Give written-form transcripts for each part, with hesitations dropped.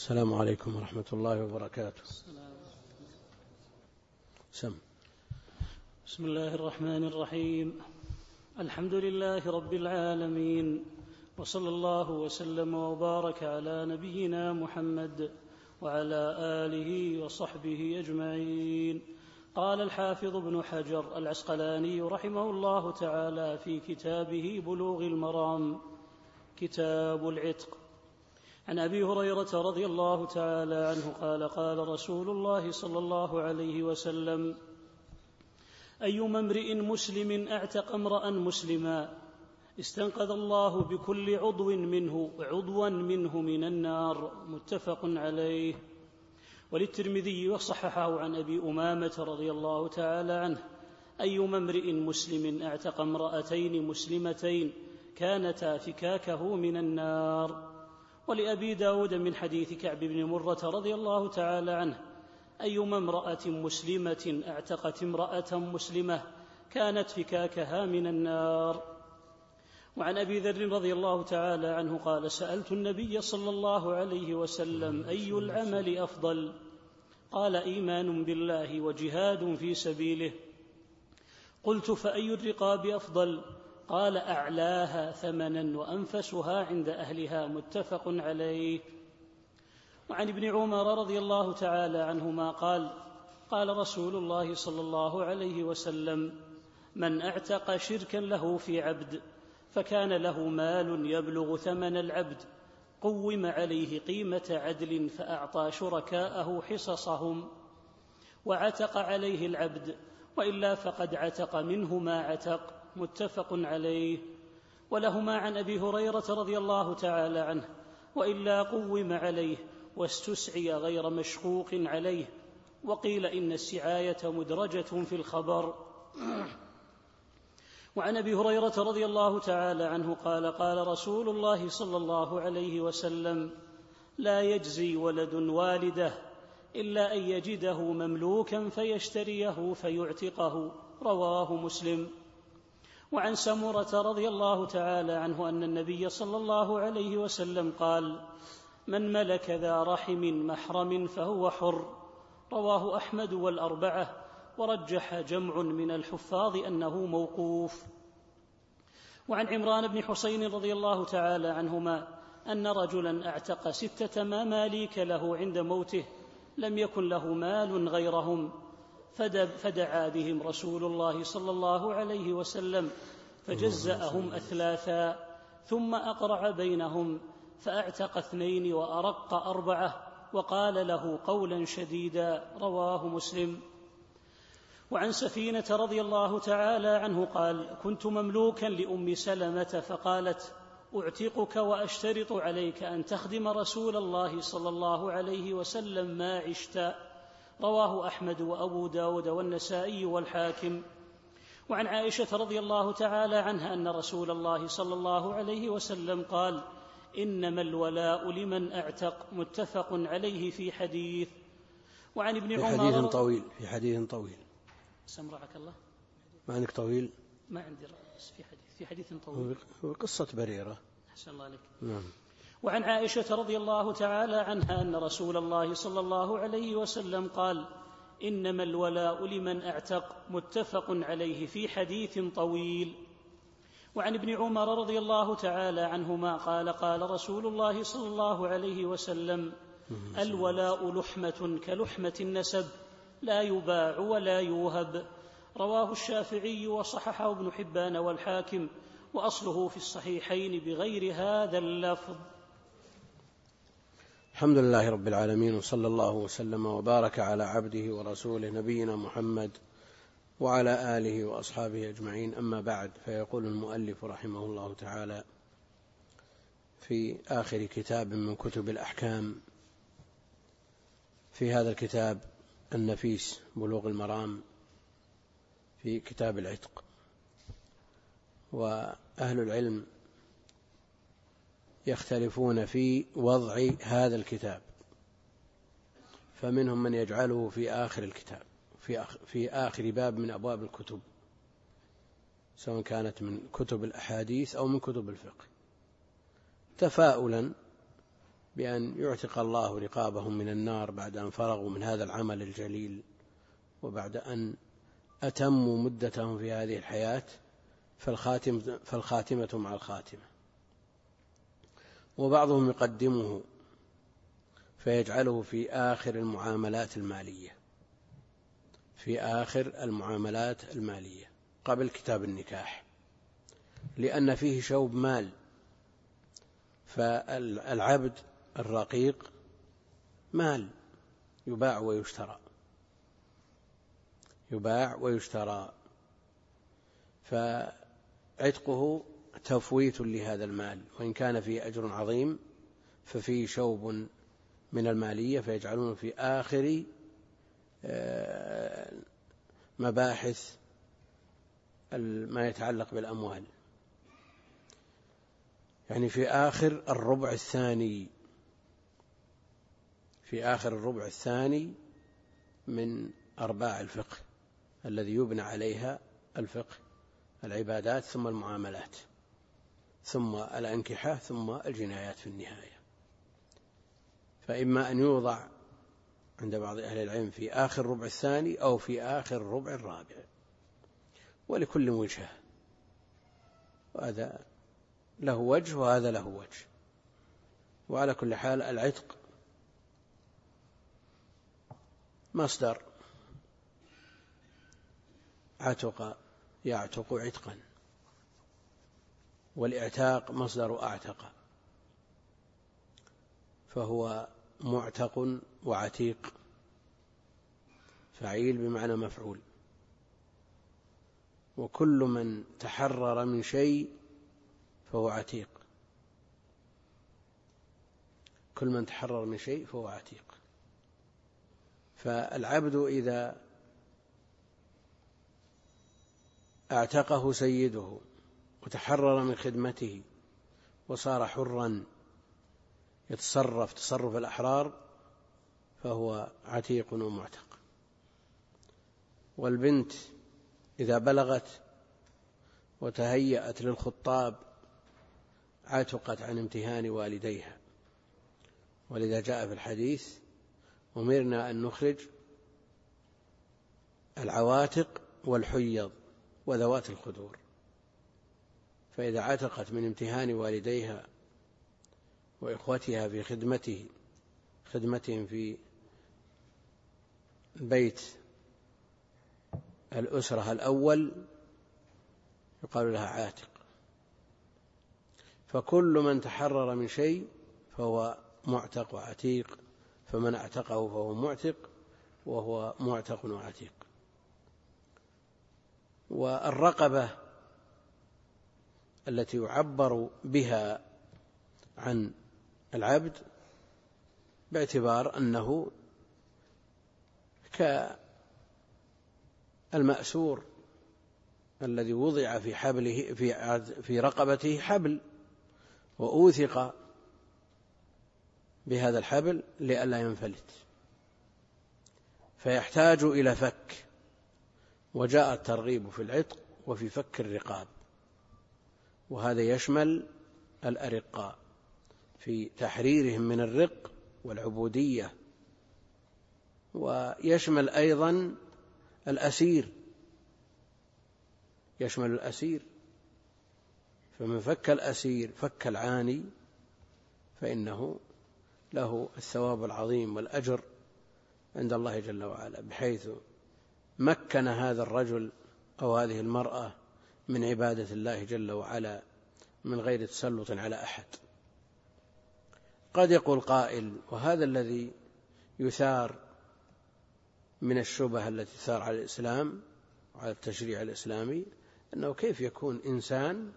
السلام عليكم ورحمة الله وبركاته. بسم الله الرحمن الرحيم. الحمد لله رب العالمين، وصلى الله وسلم وبارك على نبينا محمد وعلى آله وصحبه أجمعين. قال الحافظ ابن حجر العسقلاني رحمه الله تعالى في كتابه بلوغ المرام كتاب العتق عن أبي هريرة رضي الله تعالى عنه قال قال رسول الله صلى الله عليه وسلم: أيما امرئ مسلم اعتق امرأ مسلما استنقذ الله بكل عضوا منه من النار. متفق عليه. وللترمذي وصححه عن أبي أمامة رضي الله تعالى عنه: أيما امرئ مسلم اعتق امرأتين مسلمتين كانتا فكاكه من النار. ولأبي داود من حديث كعب بن مرة رضي الله تعالى عنه: أيما امرأة مسلمة اعتقت امرأة مسلمة كانت فكاكها من النار. وعن أبي ذر رضي الله تعالى عنه قال: سألت النبي صلى الله عليه وسلم: أي العمل أفضل؟ قال: إيمان بالله وجهاد في سبيله. قلت: فأي الرقاب أفضل؟ قال: أعلاها ثمنا وأنفسها عند أهلها. متفق عليه. وعن ابن عمر رضي الله تعالى عنهما قال: قال رسول الله صلى الله عليه وسلم: من اعتق شركا له في عبد فكان له مال يبلغ ثمن العبد قوم عليه قيمة عدل فأعطى شركاءه حصصهم وعتق عليه العبد، وإلا فقد عتق منه ما عتق. متفق عليه. ولهما عن أبي هريرة رضي الله تعالى عنه: وإلا قوم عليه واستسعي غير مشقوق عليه. وقيل إن السعاية مدرجة في الخبر. وعن أبي هريرة رضي الله تعالى عنه قال: قال رسول الله صلى الله عليه وسلم: لا يجزي ولد والده إلا أن يجده مملوكا فيشتريه فيعتقه. رواه مسلم. وعن سمرة رضي الله تعالى عنه أن النبي صلى الله عليه وسلم قال: من ملك ذا رحم محرم فهو حر. رواه أحمد والأربعة، ورجح جمع من الحفاظ أنه موقوف. وعن عمران بن حسين رضي الله تعالى عنهما أن رجلا اعتق 6 مماليك له عند موته لم يكن له مال غيرهم، فدعا بهم رسول الله صلى الله عليه وسلم فجزأهم أثلاثا، ثم أقرع بينهم فأعتق 2 وأرق 4 وقال له قولا شديدا. رواه مسلم. وعن سفينة رضي الله تعالى عنه قال: كنت مملوكا لأم سلمة فقالت: أعتقك وأشترط عليك أن تخدم رسول الله صلى الله عليه وسلم ما عشت. رواه أحمد وأبو داود والنسائي والحاكم. وعن عائشة رضي الله تعالى عنها أن رسول الله صلى الله عليه وسلم قال: إنما الولاء لمن أعتق. متفق عليه في حديث. وعن ابن عمر في حديث طويل سمرعك الله. ما عندك طويل؟ ما عندي رأس في حديث طويل. هو قصة بريرة. أحسن الله عليك. نعم. وعن عائشة رضي الله تعالى عنها أن رسول الله صلى الله عليه وسلم قال: إنما الولاء لمن أعتق. متفق عليه في حديث طويل. وعن ابن عمر رضي الله تعالى عنهما قال: قال رسول الله صلى الله عليه وسلم: الولاء لحمة كلحمة النسب لا يباع ولا يوهب. رواه الشافعي وصححه ابن حبان والحاكم، وأصله في الصحيحين بغير هذا اللفظ. الحمد لله رب العالمين، وصلى الله وسلم وبارك على عبده ورسوله نبينا محمد وعلى آله وأصحابه أجمعين. أما بعد، فيقول المؤلف رحمه الله تعالى في آخر كتاب من كتب الأحكام في هذا الكتاب النفيس بلوغ المرام في كتاب العتق: وأهل العلم يختلفون في وضع هذا الكتاب، فمنهم من يجعله في آخر الكتاب في آخر باب من أبواب الكتب، سواء كانت من كتب الأحاديث أو من كتب الفقه، تفاؤلا بأن يعتق الله رقابهم من النار بعد أن فرغوا من هذا العمل الجليل، وبعد أن أتموا مدتهم في هذه الحياة، فالخاتمة مع الخاتمة. وبعضهم يقدمه فيجعله في آخر المعاملات المالية، في آخر المعاملات المالية قبل كتاب النكاح، لأن فيه شوب مال. فالعبد الرقيق مال يباع ويشترى، يباع ويشترى، فعتقه تفويت لهذا المال، وإن كان فيه أجر عظيم ففيه شوب من المالية، فيجعلونه في آخر مباحث ما يتعلق بالأموال، يعني في آخر الربع الثاني، في آخر الربع الثاني من أرباع الفقه الذي يبنى عليها الفقه، العبادات ثم المعاملات ثم الأنكحة ثم الجنايات في النهاية. فإما أن يوضع عند بعض أهل العلم في آخر الربع الثاني أو في آخر الربع الرابع، ولكل وجهة، وهذا له وجه وهذا له وجه. وعلى كل حال العتق مصدر عتق يعتق عتقا، والاعتاق مصدر أعتق، فهو معتق وعتيق، فعيل بمعنى مفعول. وكل من تحرر من شيء فهو عتيق، كل من تحرر من شيء فهو عتيق. فالعبد إذا اعتقه سيده وتحرر من خدمته وصار حرا يتصرف تصرف الأحرار فهو عتيق ومعتق. والبنت إذا بلغت وتهيأت للخطاب عتقت عن امتهان والديها، ولذا جاء في الحديث: أمرنا أن نخرج العواتق والحيض وذوات الخدور. فإذا عتقت من امتهان والديها وإخوتها في خدمتهم في بيت الأسرة الأول يقال لها عاتق. فكل من تحرر من شيء فهو معتق وعتيق، فمن اعتقه فهو معتق، وهو معتق وعتيق. والرقبة التي يعبر بها عن العبد باعتبار أنه كالمأسور الذي وضع في حبله في رقبته حبل وأوثق بهذا الحبل لئلا ينفلت، فيحتاج إلى فك. وجاء الترغيب في العتق وفي فك الرقاب، وهذا يشمل الأرقاء في تحريرهم من الرق والعبودية، ويشمل أيضا الأسير، يشمل الأسير. فمن فك الأسير فك العاني فإنه له الثواب العظيم والأجر عند الله جل وعلا، بحيث مكن هذا الرجل أو هذه المرأة من عبادة الله جل وعلا من غير تسلط على أحد. قد يقول قائل: وهذا الذي يثار من الشبهة التي تثار على الإسلام وعلى التشريع الإسلامي، أنه كيف يكون إنسان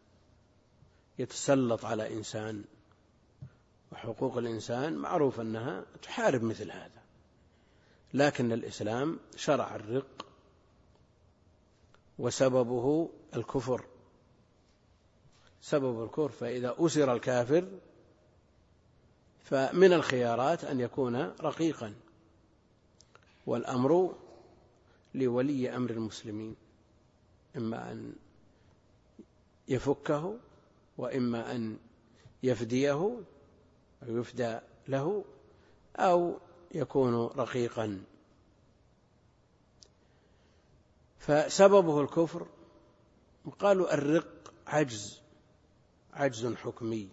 يتسلط على إنسان، وحقوق الإنسان معروف أنها تحارب مثل هذا. لكن الإسلام شرع الرق وسببه الكفر، سبب الكفر. فإذا أسر الكافر فمن الخيارات أن يكون رقيقا، والأمر لولي أمر المسلمين، إما أن يفكه وإما أن يفديه أو يفدى له أو يكون رقيقا. فسببه الكفر. وقالوا الرق عجز حكمي،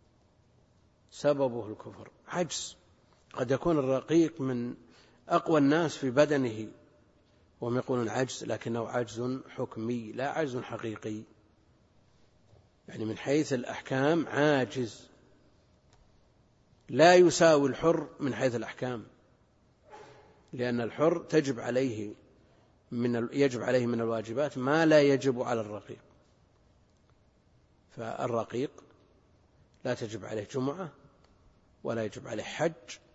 سببه الكفر عجز. قد يكون الرقيق من أقوى الناس في بدنه وهم يقولون عجز، لكنه عجز حكمي لا عجز حقيقي، يعني من حيث الأحكام عاجز، لا يساوي الحر من حيث الأحكام، لأن الحر يجب عليه من الواجبات ما لا يجب على الرقيق. فالرقيق لا تجب عليه جمعة ولا يجب عليه حج،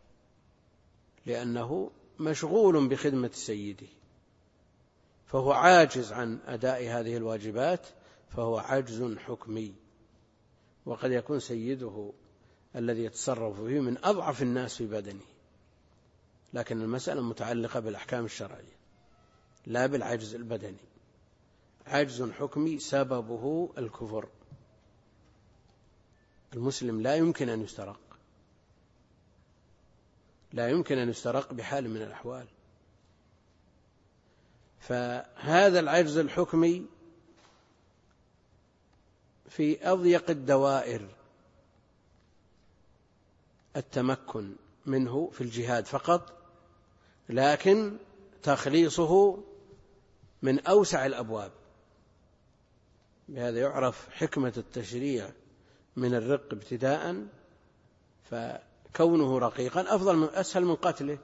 لأنه مشغول بخدمة سيده، فهو عاجز عن أداء هذه الواجبات، فهو عجز حكمي. وقد يكون سيده الذي يتصرف فيه من أضعف الناس في بدنه، لكن المسألة متعلقة بالأحكام الشرعية لا بالعجز البدني. عجز حكمي سببه الكفر. المسلم لا يمكن أن يسترق، لا يمكن أن يسترق بحال من الأحوال. فهذا العجز الحكمي في أضيق الدوائر التمكن منه في الجهاد فقط، لكن تخليصه من أوسع الأبواب. بهذا يعرف حكمة التشريع من الرق ابتداء، فكونه رقيقا أسهل من قتله.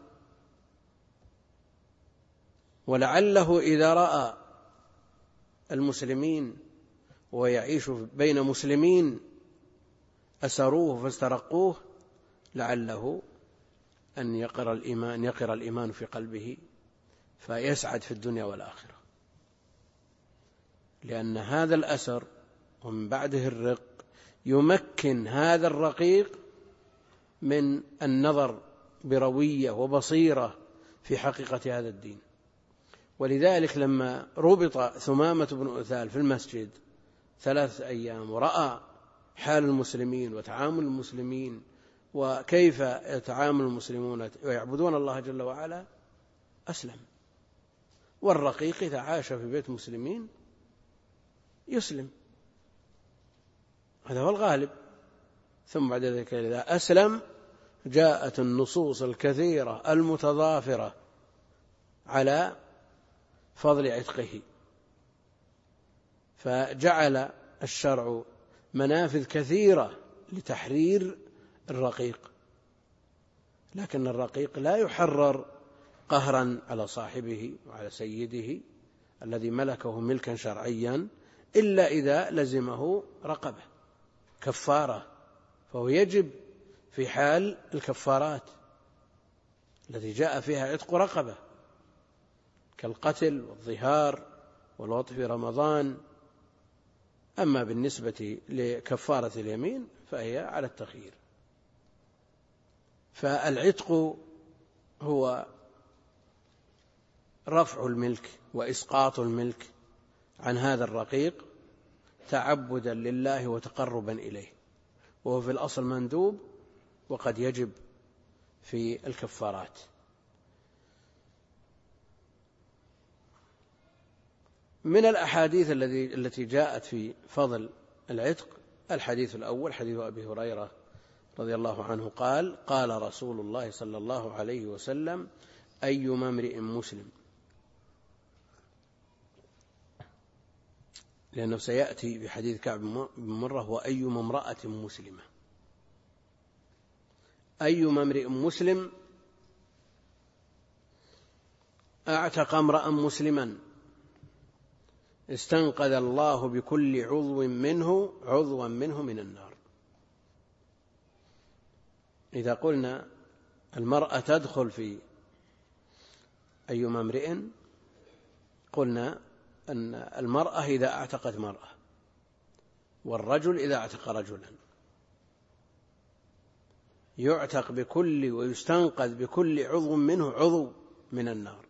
ولعله إذا رأى المسلمين ويعيش بين مسلمين أسروه فاسترقوه، لعله أن يقر الإيمان في قلبه فيسعد في الدنيا والآخرة، لأن هذا الأسر ومن بعده الرق يمكن هذا الرقيق من النظر بروية وبصيرة في حقيقة هذا الدين. ولذلك لما ربط ثمامة بن أثال في المسجد 3 أيام ورأى حال المسلمين وتعامل المسلمين وكيف يتعامل المسلمون ويعبدون الله جل وعلا، أسلم. والرقيق إذا عاش في بيت مسلمين يسلم، هذا هو الغالب. ثم بعد ذلك إذا أسلم جاءت النصوص الكثيرة المتضافرة على فضل عتقه، فجعل الشرع منافذ كثيرة لتحرير الرقيق. لكن الرقيق لا يحرر قهرا على صاحبه وعلى سيده الذي ملكه ملكا شرعيا، إلا إذا لزمه رقبة كفارة، فهو يجب في حال الكفارات التي جاء فيها عتق رقبة كالقتل والظهار والوطء في رمضان. أما بالنسبة لكفارة اليمين فهي على التخيير. فالعتق هو رفع الملك وإسقاط الملك عن هذا الرقيق تعبدا لله وتقربا إليه، وهو في الأصل مندوب وقد يجب في الكفارات. من الأحاديث التي جاءت في فضل العتق الحديث الأول حديث أبي هريرة رضي الله عنه قال: قال رسول الله صلى الله عليه وسلم: أيما امرئ مسلم، لأنه سيأتي بحديث كعب بن مرة وأيما امرأة مسلمة. أيما امرئ مسلم أعتق امرأ مسلما استنقذ الله بكل عضوا منه من النار. إذا قلنا المرأة تدخل في أيما امرئ، قلنا أن المرأة إذا اعتقت مرأة، والرجل إذا اعتق رجلا، يعتق بكل ويستنقذ بكل عضو منه عضو من النار.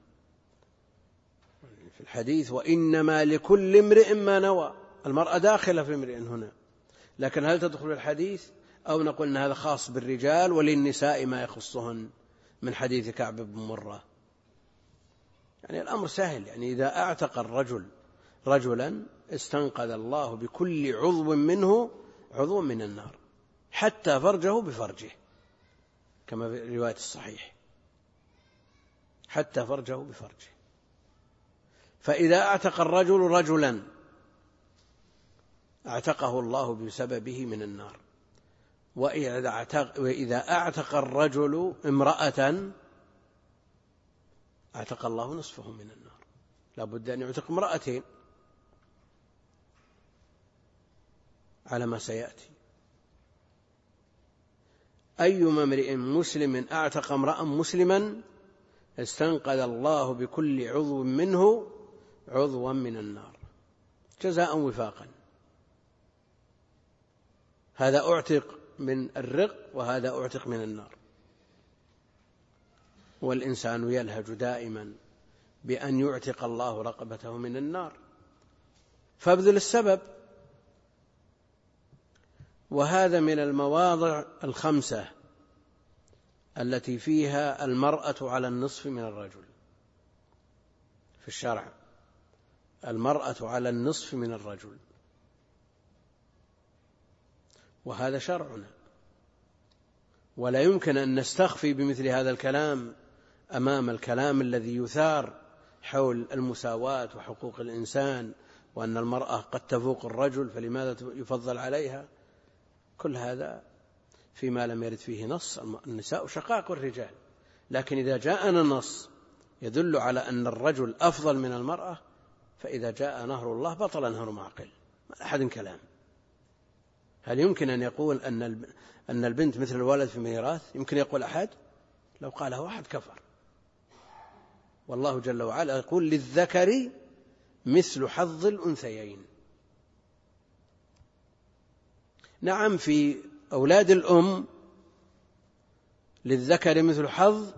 في الحديث: وإنما لكل امرئ ما نوى. المرأة داخلة في امرئ هنا، لكن هل تدخل الحديث؟ أو نقول أن هذا خاص بالرجال وللنساء ما يخصهن من حديث كعب بن مرة. يعني الأمر سهل، يعني إذا أعتق الرجل رجلا استنقذ الله بكل عضو منه عضو من النار حتى فرجه بفرجه، كما في رواية الصحيح، حتى فرجه بفرجه. فإذا أعتق الرجل رجلا اعتقه الله بسببه من النار، وإذا أعتق الرجل امرأة اعتق الله نصفه من النار. لا بد أن يعتق امرأتين على ما سيأتي. أيما امرئ مسلم أعتق امرأ مسلما استنقذ الله بكل عضو منه عضوا من النار جزاء وفاقا. هذا أعتق من الرق وهذا أعتق من النار. والإنسان يلهج دائما بأن يعتق الله رقبته من النار، فابذل السبب. وهذا من المواضع الخمسة التي فيها المرأة على النصف من الرجل في الشرع. المرأة على النصف من الرجل، وهذا شرعنا، ولا يمكن أن نستخفي بمثل هذا الكلام أمام الكلام الذي يثار حول المساواة وحقوق الإنسان، وأن المرأة قد تفوق الرجل فلماذا يفضل عليها. كل هذا فيما لم يرد فيه نص. النساء شقائق الرجال، لكن إذا جاءنا نص يدل على أن الرجل أفضل من المرأة، فإذا جاء نهر الله بطل نهر معقل، ما أحد كلام. هل يمكن أن يقول أن البنت مثل الولد في الميراث؟ يمكن يقول أحد؟ لو قاله أحد كفر. والله جل وعلا يقول للذكر مثل حظ الأنثيين. نعم، في أولاد الأم للذكر مثل حظ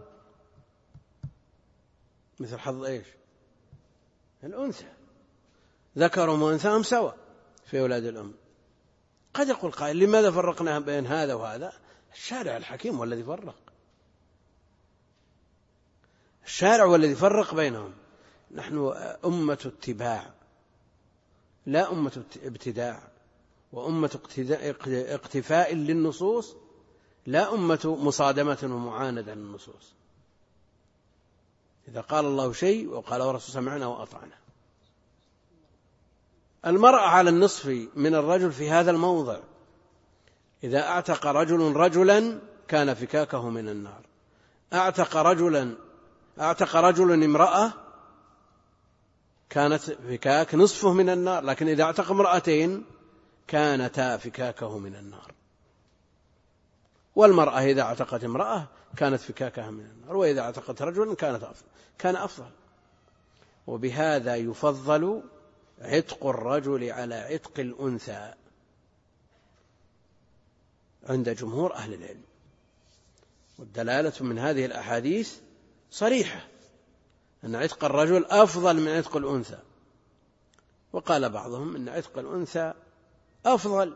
إيش؟ الأنثى. ذكرهم وأنثاهم سواء في أولاد الأم. قد يقول قائل لماذا فرقنا بين هذا وهذا؟ الشارع الحكيم هو الذي فرق، الشارع هو الذي فرق بينهم. نحن أمة اتباع لا أمة ابتداع، وأمة اقتفاء للنصوص لا أمة مصادمة ومعاندة للنصوص. إذا قال الله شيء وقال ورسول سمعنا وأطعنا. المرأة على النصف من الرجل في هذا الموضع. إذا أعتق رجل رجلا كان فكاكه من النار. أعتق رجل امرأة كانت فكاك نصفه من النار، لكن إذا أعتق امرأتين كانتا فكاكه من النار. والمرأة إذا اعتقت امرأة كانت فكاكها من النار، وإذا اعتقت رجلا كان أفضل. وبهذا يفضل عتق الرجل على عتق الأنثى عند جمهور أهل العلم. والدلالة من هذه الأحاديث صريحة أن عتق الرجل أفضل من عتق الأنثى. وقال بعضهم أن عتق الأنثى أفضل،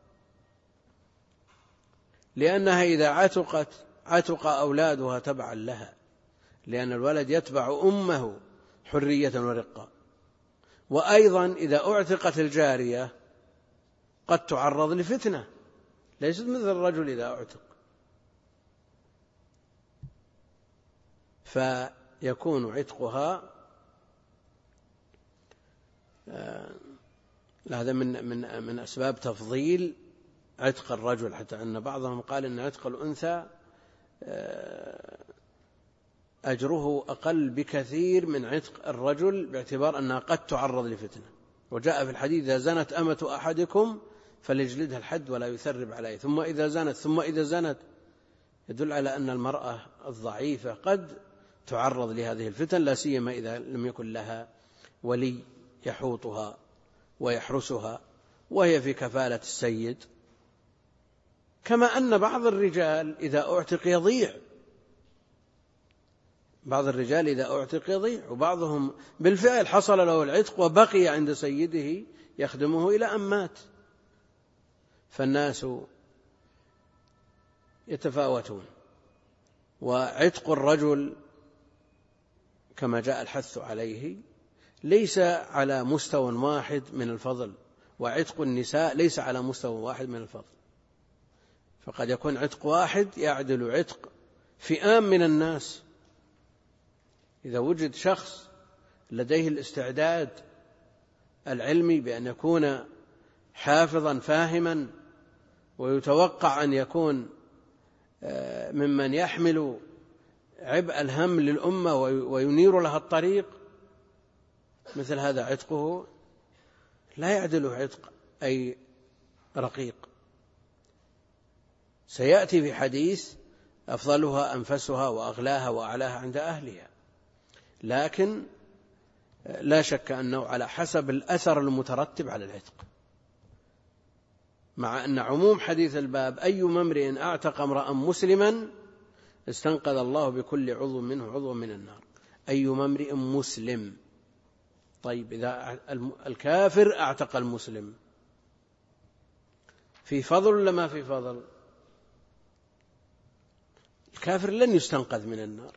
لأنها إذا عتق أولادها تبعا لها، لأن الولد يتبع أمه حرية ورقة. وأيضا إذا أعتقت الجارية قد تعرض لفتنة، ليست مثل الرجل إذا أعتق، فيكون عتقها هذا من أسباب تفضيل عتق الرجل، حتى أن بعضهم قال إن عتق الأنثى أجره أقل بكثير من عتق الرجل، باعتبار أنها قد تعرض لفتنة. وجاء في الحديث إذا زنت أمة أحدكم فليجلدها الحد ولا يثرب عليه، ثم إذا زنت يدل على أن المرأة الضعيفة قد تعرض لهذه الفتن، لا سيما إذا لم يكن لها ولي يحوطها ويحرسها وهي في كفالة السيد. كما أن بعض الرجال إذا أعتق يضيع، وبعضهم بالفعل حصل له العتق وبقي عند سيده يخدمه إلى أن مات. فالناس يتفاوتون. وعتق الرجل كما جاء الحث عليه ليس على مستوى واحد من الفضل، وعتق النساء ليس على مستوى واحد من الفضل، فقد يكون عتق واحد يعدل عتق فئام من الناس. إذا وجد شخص لديه الاستعداد العلمي بأن يكون حافظا فاهما، ويتوقع أن يكون ممن يحمل عبء الهم للأمة وينير لها الطريق، مثل هذا عتقه لا يعدل عتق أي رقيق. سيأتي في حديث أفضلها أنفسها وأغلاها وأعلاها عند أهلها، لكن لا شك أنه على حسب الأثر المترتب على العتق، مع أن عموم حديث الباب أي امرئ أعتق امرأ مسلما استنقذ الله بكل عضو منه عضو من النار. أي امرئ مسلم. طيب إذا الكافر أعتق المسلم في فضل ولا ما في فضل؟ الكافر لن يستنقذ من النار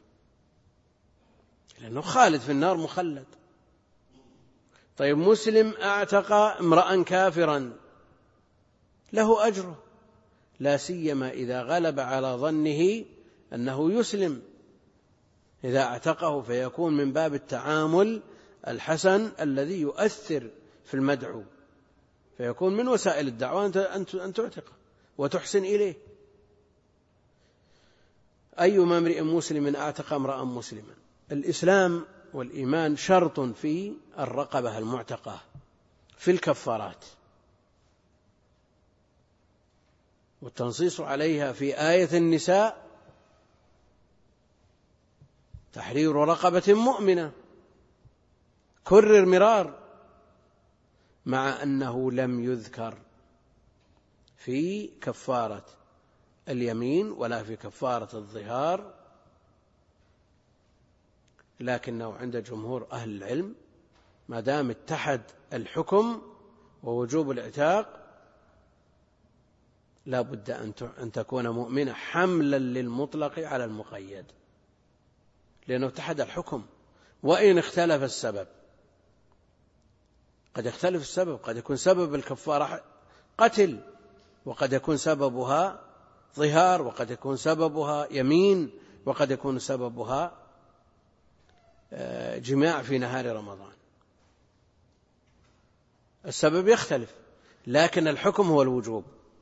لأنه خالد في النار مخلد. طيب مسلم أعتق امرأ كافرا له أجره، لا سيما إذا غلب على ظنه أنه يسلم، إذا اعتقه فيكون من باب التعامل الحسن الذي يؤثر في المدعو، فيكون من وسائل الدعوة أن تعتقه وتحسن إليه. أي امرئ مسلم أعتق امرأ مسلما. الإسلام والإيمان شرط في الرقبة المعتقة في الكفارات، والتنصيص عليها في آية النساء تحرير رقبة مؤمنة، كرر مرار، مع أنه لم يذكر في كفارة اليمين ولا في كفارة الظهار، لكنه عند جمهور أهل العلم ما دام اتحد الحكم ووجوب العتاق لا بد أن تكون مؤمنة حملا للمطلق على المقيد، لأنه اتحد الحكم. وإن اختلف السبب، قد يختلف السبب، قد يكون سبب الكفارة قتل، وقد يكون سببها ظهار، وقد يكون سببها يمين، وقد يكون سببها جماع في نهار رمضان. السبب يختلف، لكن الحكم هو الوجوب،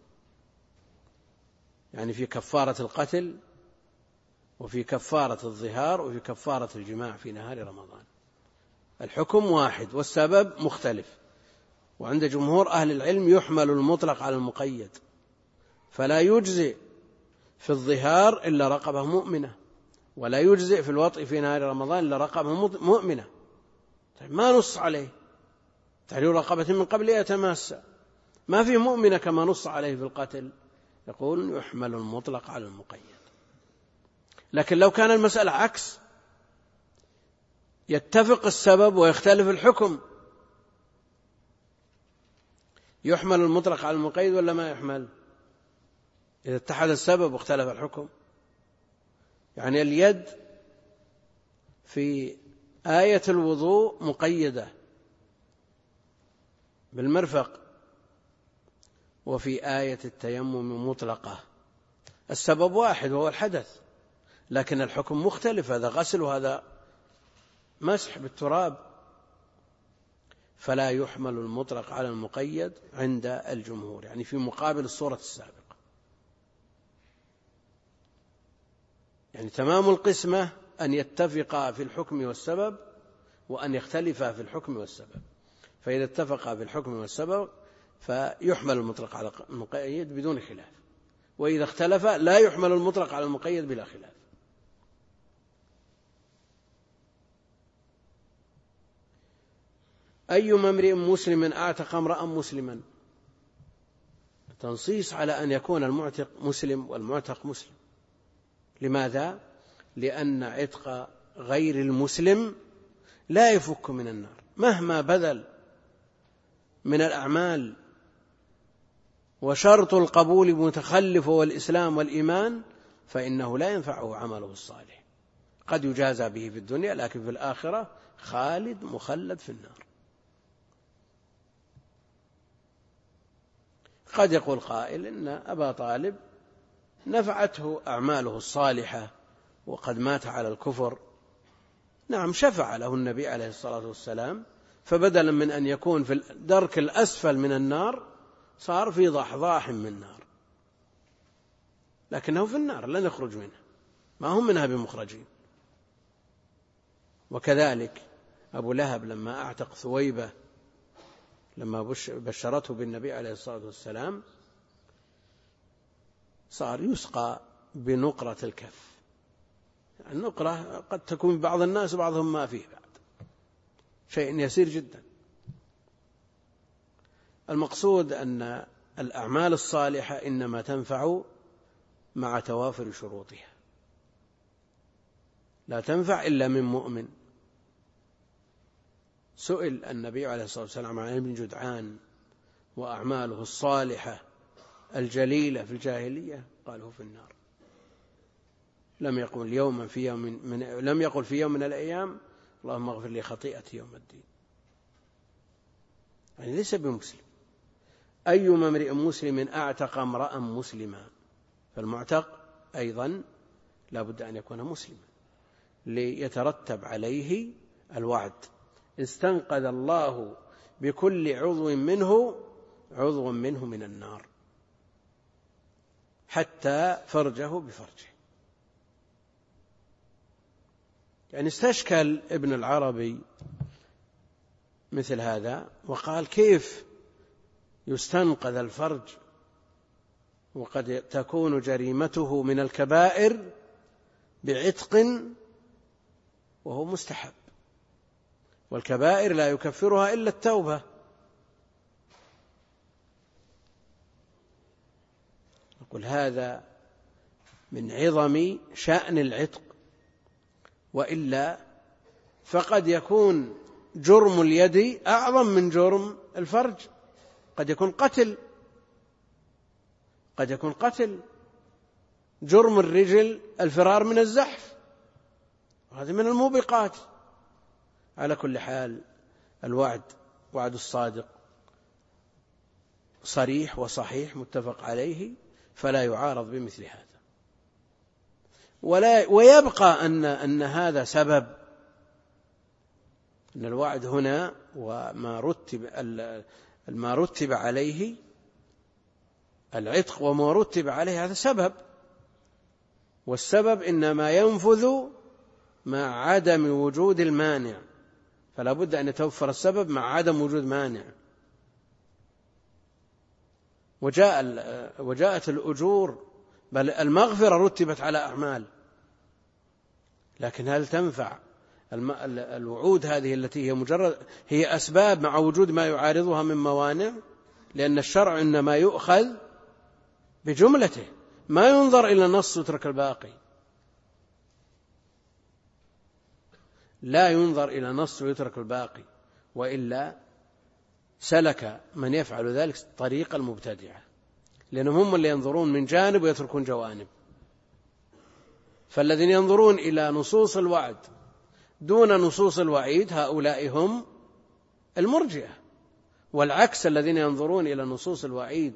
يعني في كفارة القتل وفي كفارة الظهار وفي كفارة الجماع في نهار رمضان الحكم واحد والسبب مختلف. وعند جمهور أهل العلم يحمل المطلق على المقيد، فلا يجزئ في الظهار إلا رقبة مؤمنة، ولا يجزئ في الوطء في نهار رمضان إلا رقبة مؤمنة. طيب ما نص عليه تحرير رقبة من قبل يتماسى، ما في مؤمنة كما نص عليه في القتل، يقول يحمل المطلق على المقيد. لكن لو كان المسألة عكس، يتفق السبب ويختلف الحكم، يحمل المطلق على المقيد ولا ما يحمل؟ إذا اتحد السبب واختلف الحكم. يعني اليد في آية الوضوء مقيدة بالمرفق، وفي آية التيمم مطلقة، السبب واحد وهو الحدث، لكن الحكم مختلف، هذا غسل وهذا مسح بالتراب، فلا يحمل المطلق على المقيد عند الجمهور، يعني في مقابل الصورة السابقة. يعني تمام القسمة أن يتفقا في الحكم والسبب، وأن يختلفا في الحكم والسبب. فإذا اتفقا في الحكم والسبب فيحمل المطلق على المقيد بدون خلاف، وإذا اختلف لا يحمل المطلق على المقيد بلا خلاف. أي امرئ مسلم أعتق امرأ مسلما، تنصيص على أن يكون المعتق مسلم والمعتق مسلم. لماذا؟ لأن عتق غير المسلم لا يفك من النار مهما بذل من الأعمال وشرط القبول متخلف والإسلام والإيمان، فإنه لا ينفعه عمله الصالح. قد يجازى به في الدنيا، لكن في الآخرة خالد مخلد في النار. قد يقول قائل إن أبا طالب نفعته أعماله الصالحة وقد مات على الكفر. نعم، شفع له النبي عليه الصلاة والسلام، فبدلا من أن يكون في الدرك الأسفل من النار صار في ضحضاح من النار، لكنه في النار لن يخرج منها، ما هم منها بمخرجين. وكذلك أبو لهب لما أعتق ثويبة، لما بشرته بالنبي عليه الصلاة والسلام، صار يسقى بنقرة الكف. النقرة قد تكون بعض الناس وبعضهم ما فيه بعد، شيء يسير جدا. المقصود أن الأعمال الصالحة إنما تنفع مع توافر شروطها، لا تنفع إلا من مؤمن. سئل النبي عليه الصلاة والسلام عن ابن جدعان وأعماله الصالحة الجليلة في الجاهلية، قال هو في النار. لم يقل في يوم من الأيام اللهم اغفر لي خطيئتي يوم الدين، يعني ليس بمسلم. أيما امرئ مسلم أعتق امرأ مسلما، فالمعتق أيضا لا بد أن يكون مسلما ليترتب عليه الوعد. استنقذ الله بكل عضو منه من النار، حتى فرجه بفرجه. يعني استشكل ابن العربي مثل هذا وقال: كيف يستنقذ الفرج وقد تكون جريمته من الكبائر بعتق وهو مستحب، والكبائر لا يكفرها إلا التوبة. نقول هذا من عظم شأن العتق، وإلا فقد يكون جرم اليد أعظم من جرم الفرج. قد يكون قتل، جرم الرجل الفرار من الزحف، وهذا من الموبقات. على كل حال وعد الصادق صريح وصحيح متفق عليه، فلا يعارض بمثل هذا. ويبقى أن هذا سبب، أن الوعد هنا وما رتب عليه العتق وما رتب عليه هذا سبب، والسبب إنما ينفذ مع عدم وجود المانع، فلا بد أن يتوفر السبب مع عدم وجود مانع. وجاءت الأجور، بل المغفرة رتبت على أعمال، لكن هل تنفع الوعود هذه التي هي أسباب مع وجود ما يعارضها من موانع؟ لأن الشرع إنما يؤخذ بجملته، ما ينظر إلى النص ويترك الباقي. لا ينظر إلى نص ويترك الباقي، وإلا سلك من يفعل ذلك طريق المبتدعة، لأنهم هم اللي ينظرون من جانب ويتركون جوانب. فالذين ينظرون إلى نصوص الوعد دون نصوص الوعيد هؤلاء هم المرجئة، والعكس الذين ينظرون إلى نصوص الوعيد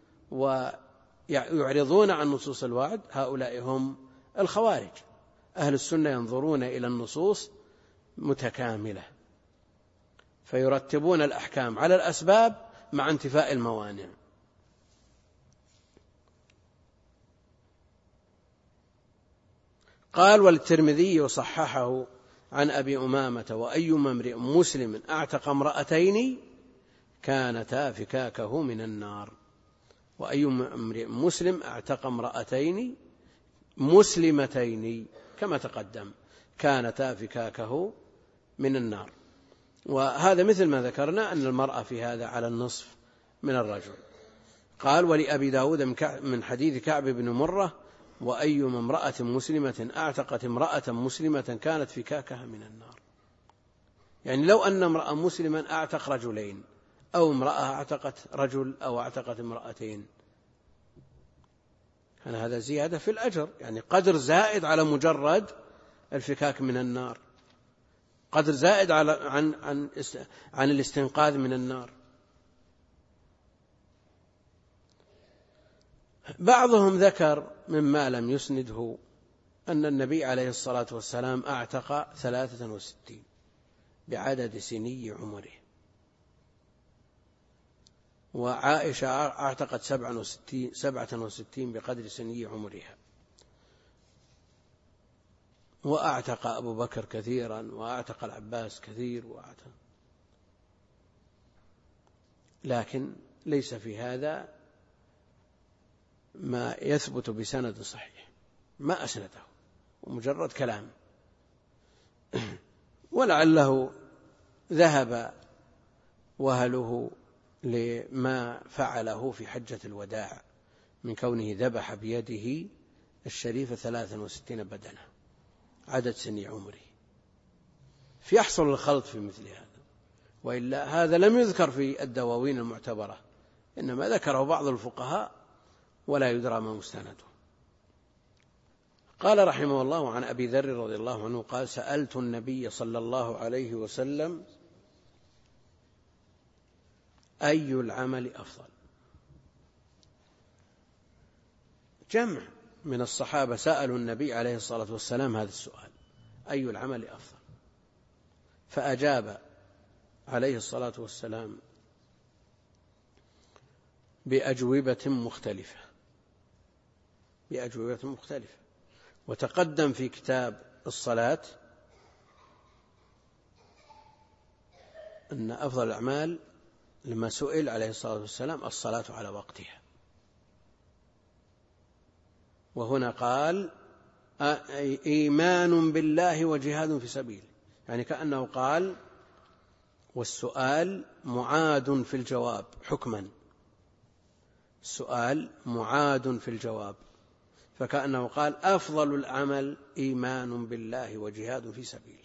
ويعرضون عن نصوص الوعد هؤلاء هم الخوارج. أهل السنة ينظرون إلى النصوص متكاملة، فيرتبون الأحكام على الأسباب مع انتفاء الموانع. قال: والترمذي وصححه عن أبي أمامة: وأيما امرئ مسلم أعتق امرأتين كانتا فكاكه من النار. وأيما امرئ مسلم أعتق امرأتين مسلمتين كما تقدم كانتا فكاكه من النار. وهذا مثل ما ذكرنا أن المرأة في هذا على النصف من الرجل. قال: ولأبي داود من حديث كعب بن مرة: وأيما امرأة مسلمة أعتقت امرأة مسلمة كانت فكاكها من النار. يعني لو أن امرأة مسلما أعتق رجلين، أو امرأة أعتقت رجل، أو أعتقت امرأتين، يعني هذا زيادة في الأجر، يعني قدر زائد على مجرد الفكاك من النار، قدر زائد عن الاستنقاذ من النار. بعضهم ذكر مما لم يسنده أن النبي عليه الصلاة والسلام أعتق 63 بعدد سني عمره، وعائشة أعتقت 67 بقدر سني عمرها، وأعتق أبو بكر كثيرا، وأعتق العباس كثير، لكن ليس في هذا ما يثبت بسند صحيح، ما أسنده ومجرد كلام، ولعله ذهب وهله لما فعله في حجة الوداع من كونه ذبح بيده الشريفة 63 بدنة عدد سني عمره، فيحصل الخلط في مثل هذا، وإلا هذا لم يذكر في الدواوين المعتبرة، إنما ذكره بعض الفقهاء ولا يدرى ما مستنده. قال رحمه الله عن أبي ذر رضي الله عنه قال: سألت النبي صلى الله عليه وسلم أي العمل أفضل. جمع من الصحابة سألوا النبي عليه الصلاة والسلام هذا السؤال: أي العمل أفضل؟ فأجاب عليه الصلاة والسلام بأجوبة مختلفة. وتقدم في كتاب الصلاة أن أفضل الأعمال لما سئل عليه الصلاة والسلام الصلاة على وقتها، وهنا قال إيمان بالله وجهاد في سبيله، يعني كأنه قال والسؤال معاد في الجواب حكما، السؤال معاد في الجواب، فكأنه قال أفضل العمل إيمان بالله وجهاد في سبيله.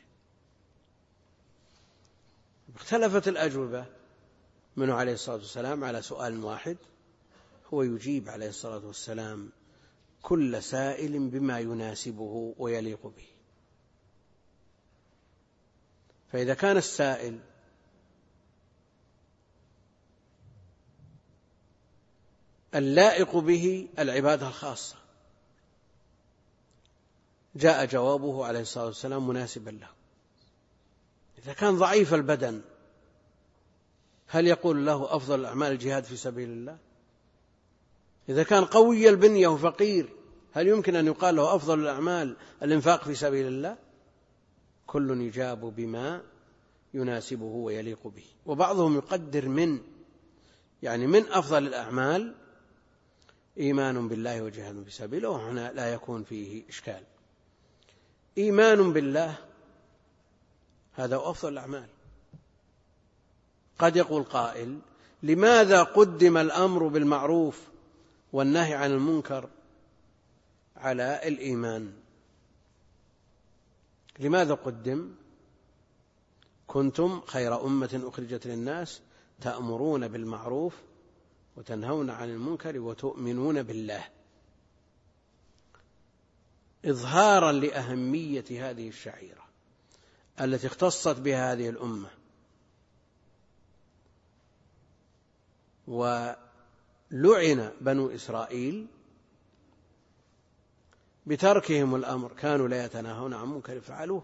اختلفت الأجوبة منه عليه الصلاة والسلام على سؤال واحد، هو يجيب عليه الصلاة والسلام كل سائل بما يناسبه ويليق به. فإذا كان السائل اللائق به العبادة الخاصة جاء جوابه عليه الصلاة والسلام مناسبا له. إذا كان ضعيف البدن هل يقول له أفضل الأعمال الجهاد في سبيل الله؟ إذا كان قوي البنية وفقير هل يمكن أن يقال له أفضل الأعمال الإنفاق في سبيل الله؟ كل يجاب بما يناسبه ويليق به. وبعضهم يقدر من أفضل الأعمال إيمان بالله وجهاد في سبيله، وهنا لا يكون فيه إشكال. إيمان بالله هذا أفضل الأعمال. قد يقول قائل: لماذا قدم الأمر بالمعروف والنهي عن المنكر على الإيمان؟ لماذا قدم؟ كنتم خير أمة أخرجت للناس تأمرون بالمعروف وتنهون عن المنكر وتؤمنون بالله، إظهارا لأهمية هذه الشعيرة التي اختصت بها هذه الأمة. ولعن بنو إسرائيل بتركهم الأمر، كانوا لا يتناهون عن منكر فعلوه.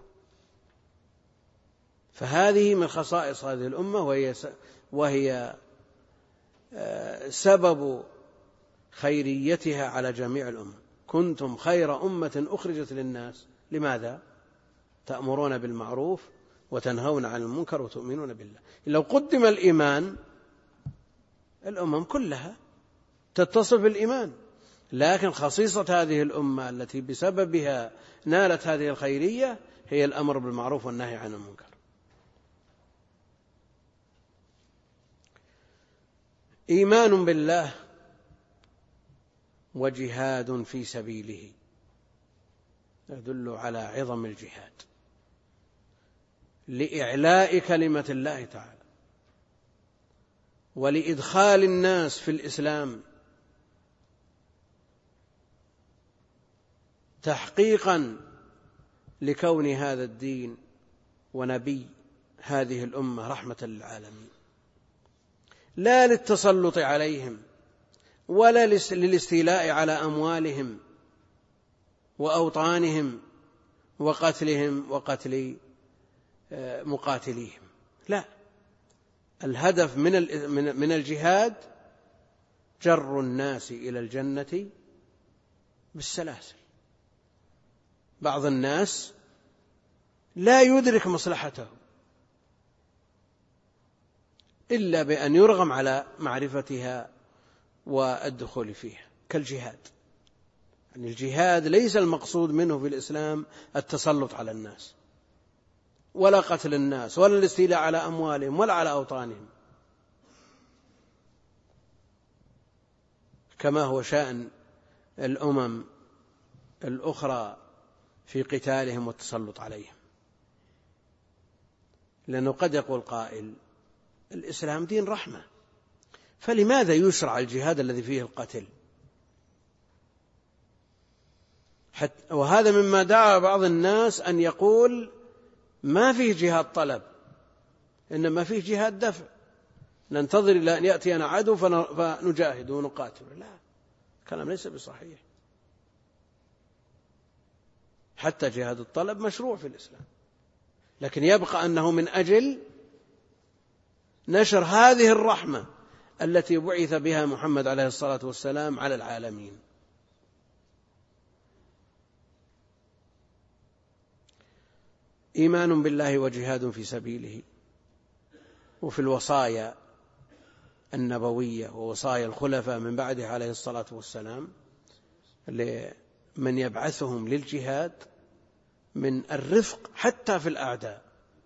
فهذه من خصائص هذه الأمة، وهي سبب خيريتها على جميع الأمم. كنتم خير أمة أخرجت للناس. لماذا؟ تأمرون بالمعروف وتنهون عن المنكر وتؤمنون بالله. لو قدم الإيمان الأمم كلها تتصف بالإيمان، لكن خصيصة هذه الأمة التي بسببها نالت هذه الخيرية هي الأمر بالمعروف والنهي عن المنكر. إيمان بالله وجهاد في سبيله يدل على عظم الجهاد لإعلاء كلمة الله تعالى ولإدخال الناس في الإسلام تحقيقا لكون هذا الدين ونبي هذه الأمة رحمة للعالمين، لا للتسلط عليهم ولا للاستيلاء على أموالهم وأوطانهم وقتلهم وقتل مقاتليهم. لا، الهدف من الجهاد جر الناس إلى الجنة بالسلاسل. بعض الناس لا يدرك مصلحته إلا بأن يرغم على معرفتها والدخول فيها، كالجهاد. يعني الجهاد ليس المقصود منه في الإسلام التسلط على الناس ولا قتل الناس ولا الاستيلاء على أموالهم ولا على أوطانهم، كما هو شأن الأمم الأخرى في قتالهم والتسلط عليهم. لأنه قد يقول قائل: الإسلام دين رحمة، فلماذا يشرع الجهاد الذي فيه القتل؟ وهذا مما دعا بعض الناس أن يقول: ما فيه جهاد طلب، إنما فيه جهاد دفع، ننتظر إلى أن يأتينا عدو فنجاهد ونقاتل. لا، كلام ليس بصحيح. حتى جهاد الطلب مشروع في الإسلام، لكن يبقى أنه من أجل نشر هذه الرحمة التي بعث بها محمد عليه الصلاة والسلام على العالمين. إيمان بالله وجهاد في سبيله. وفي الوصايا النبوية ووصايا الخلفاء من بعده عليه الصلاة والسلام لمن يبعثهم للجهاد من الرفق حتى في الأعداء.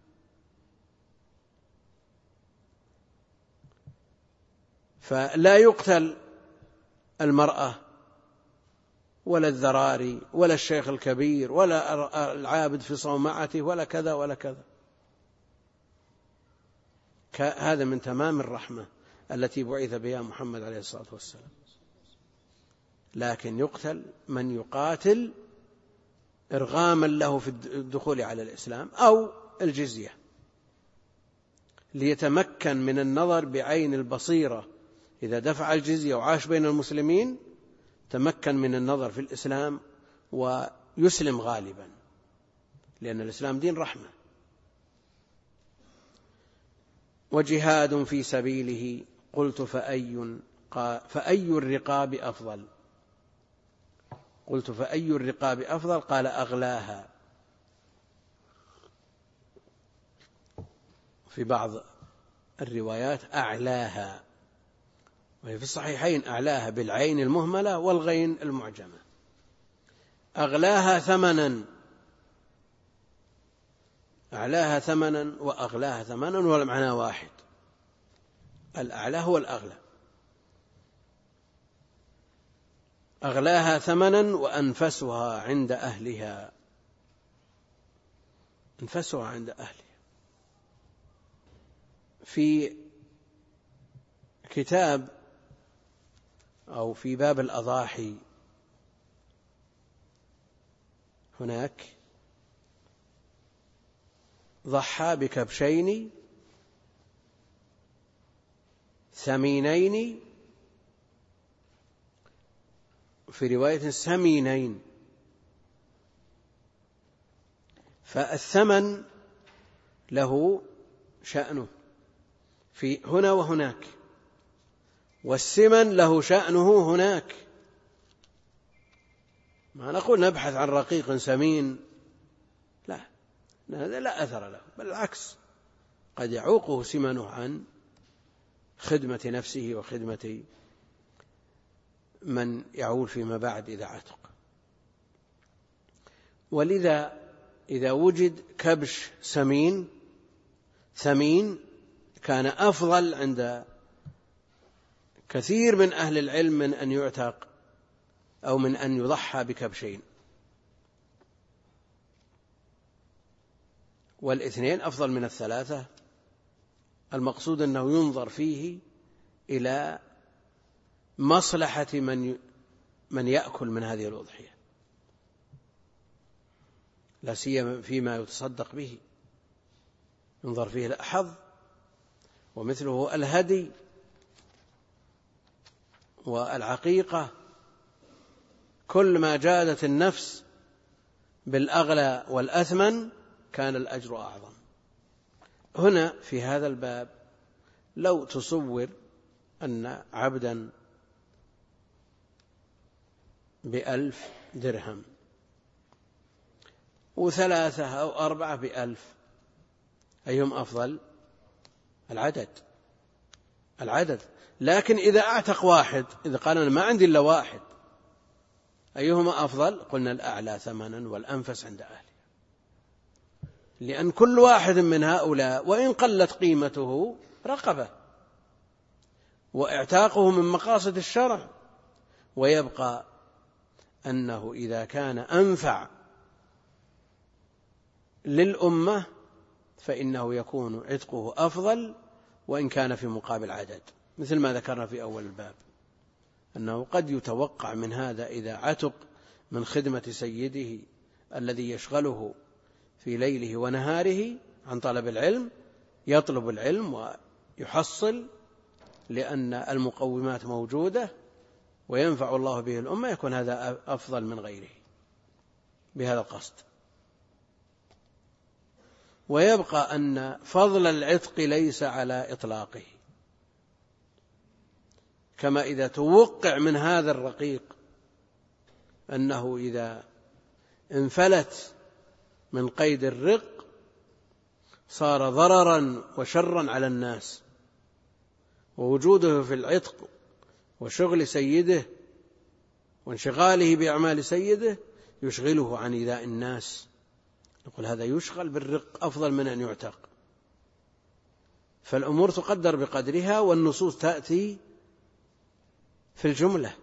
فلا يقتل المرأة ولا الذراري ولا الشيخ الكبير ولا العابد في صومعته ولا كذا ولا كذا. هذا من تمام الرحمة التي بعث بها محمد عليه الصلاة والسلام. لكن يقتل من يقاتل إرغاما له في الدخول على الإسلام أو الجزية، ليتمكن من النظر بعين البصيرة. إذا دفع الجزية وعاش بين المسلمين تمكن من النظر في الإسلام ويسلم غالبا، لأن الإسلام دين رحمة. وجهاد في سبيله. قلت فأي الرقاب أفضل؟ قلت فأي الرقاب أفضل؟ قال: أغلاها. في بعض الروايات أعلاها، وهي في الصحيحين أعلاها بالعين المهملة والغين المعجمة. أغلاها ثمنا، أعلاها ثمنا وأغلاها ثمنا، والمعنى واحد، الأعلى هو الأغلى. أغلاها ثمنا وأنفسها عند أهلها، أنفسها عند أهلها. في كتاب أو في باب الأضاحي هناك ضحى بكبشين ثمينين، في رواية سمينين. فالثمن له شأنه في هنا وهناك، والسمن له شأنه هناك. ما نقول نبحث عن رقيق سمين، لا، هذا لا أثر له، بل العكس، قد يعوقه سمنه عن خدمة نفسه وخدمة من يعول فيما بعد إذا عتق. ولذا إذا وجد كبش سمين ثمين كان أفضل عند كثير من أهل العلم من أن يعتق أو من أن يضحى بكبشين، والاثنين أفضل من الثلاثة. المقصود أنه ينظر فيه إلى مصلحة من يأكل من هذه الأضحية. لا سيما فيما يتصدق به، ينظر فيه الأحظ، ومثله الهدي والعقيقة. كل ما جادت النفس بالأغلى والأثمن كان الأجر أعظم. هنا في هذا الباب لو تصور أن عبدا ب1,000 درهم و3 أو 4 ب1,000، أيهم أفضل؟ العدد. لكن إذا أعتق واحد، إذا قال أنا ما عندي إلا واحد، أيهما أفضل؟ قلنا الأعلى ثمنا والأنفس عند أهله، لأن كل واحد من هؤلاء وإن قلت قيمته رقبة، واعتاقه من مقاصد الشرع. ويبقى أنه إذا كان أنفع للأمة فإنه يكون عتقه أفضل وإن كان في مقابل عدد، مثل ما ذكرنا في أول الباب، أنه قد يتوقع من هذا إذا عتق من خدمة سيده الذي يشغله في ليله ونهاره عن طلب العلم، يطلب العلم ويحصل لأن المقومات موجودة وينفع الله به الأمة، يكون هذا أفضل من غيره بهذا القصد. ويبقى أن فضل العتق ليس على إطلاقه، كما إذا توقع من هذا الرقيق أنه إذا انفلت من قيد الرق صار ضررا وشرا على الناس، ووجوده في العتق وشغل سيده وانشغاله بأعمال سيده يشغله عن إيذاء الناس، نقول هذا يشغل بالرق أفضل من أن يعتق. فالأمور تقدر بقدرها، والنصوص تأتي في الجملة.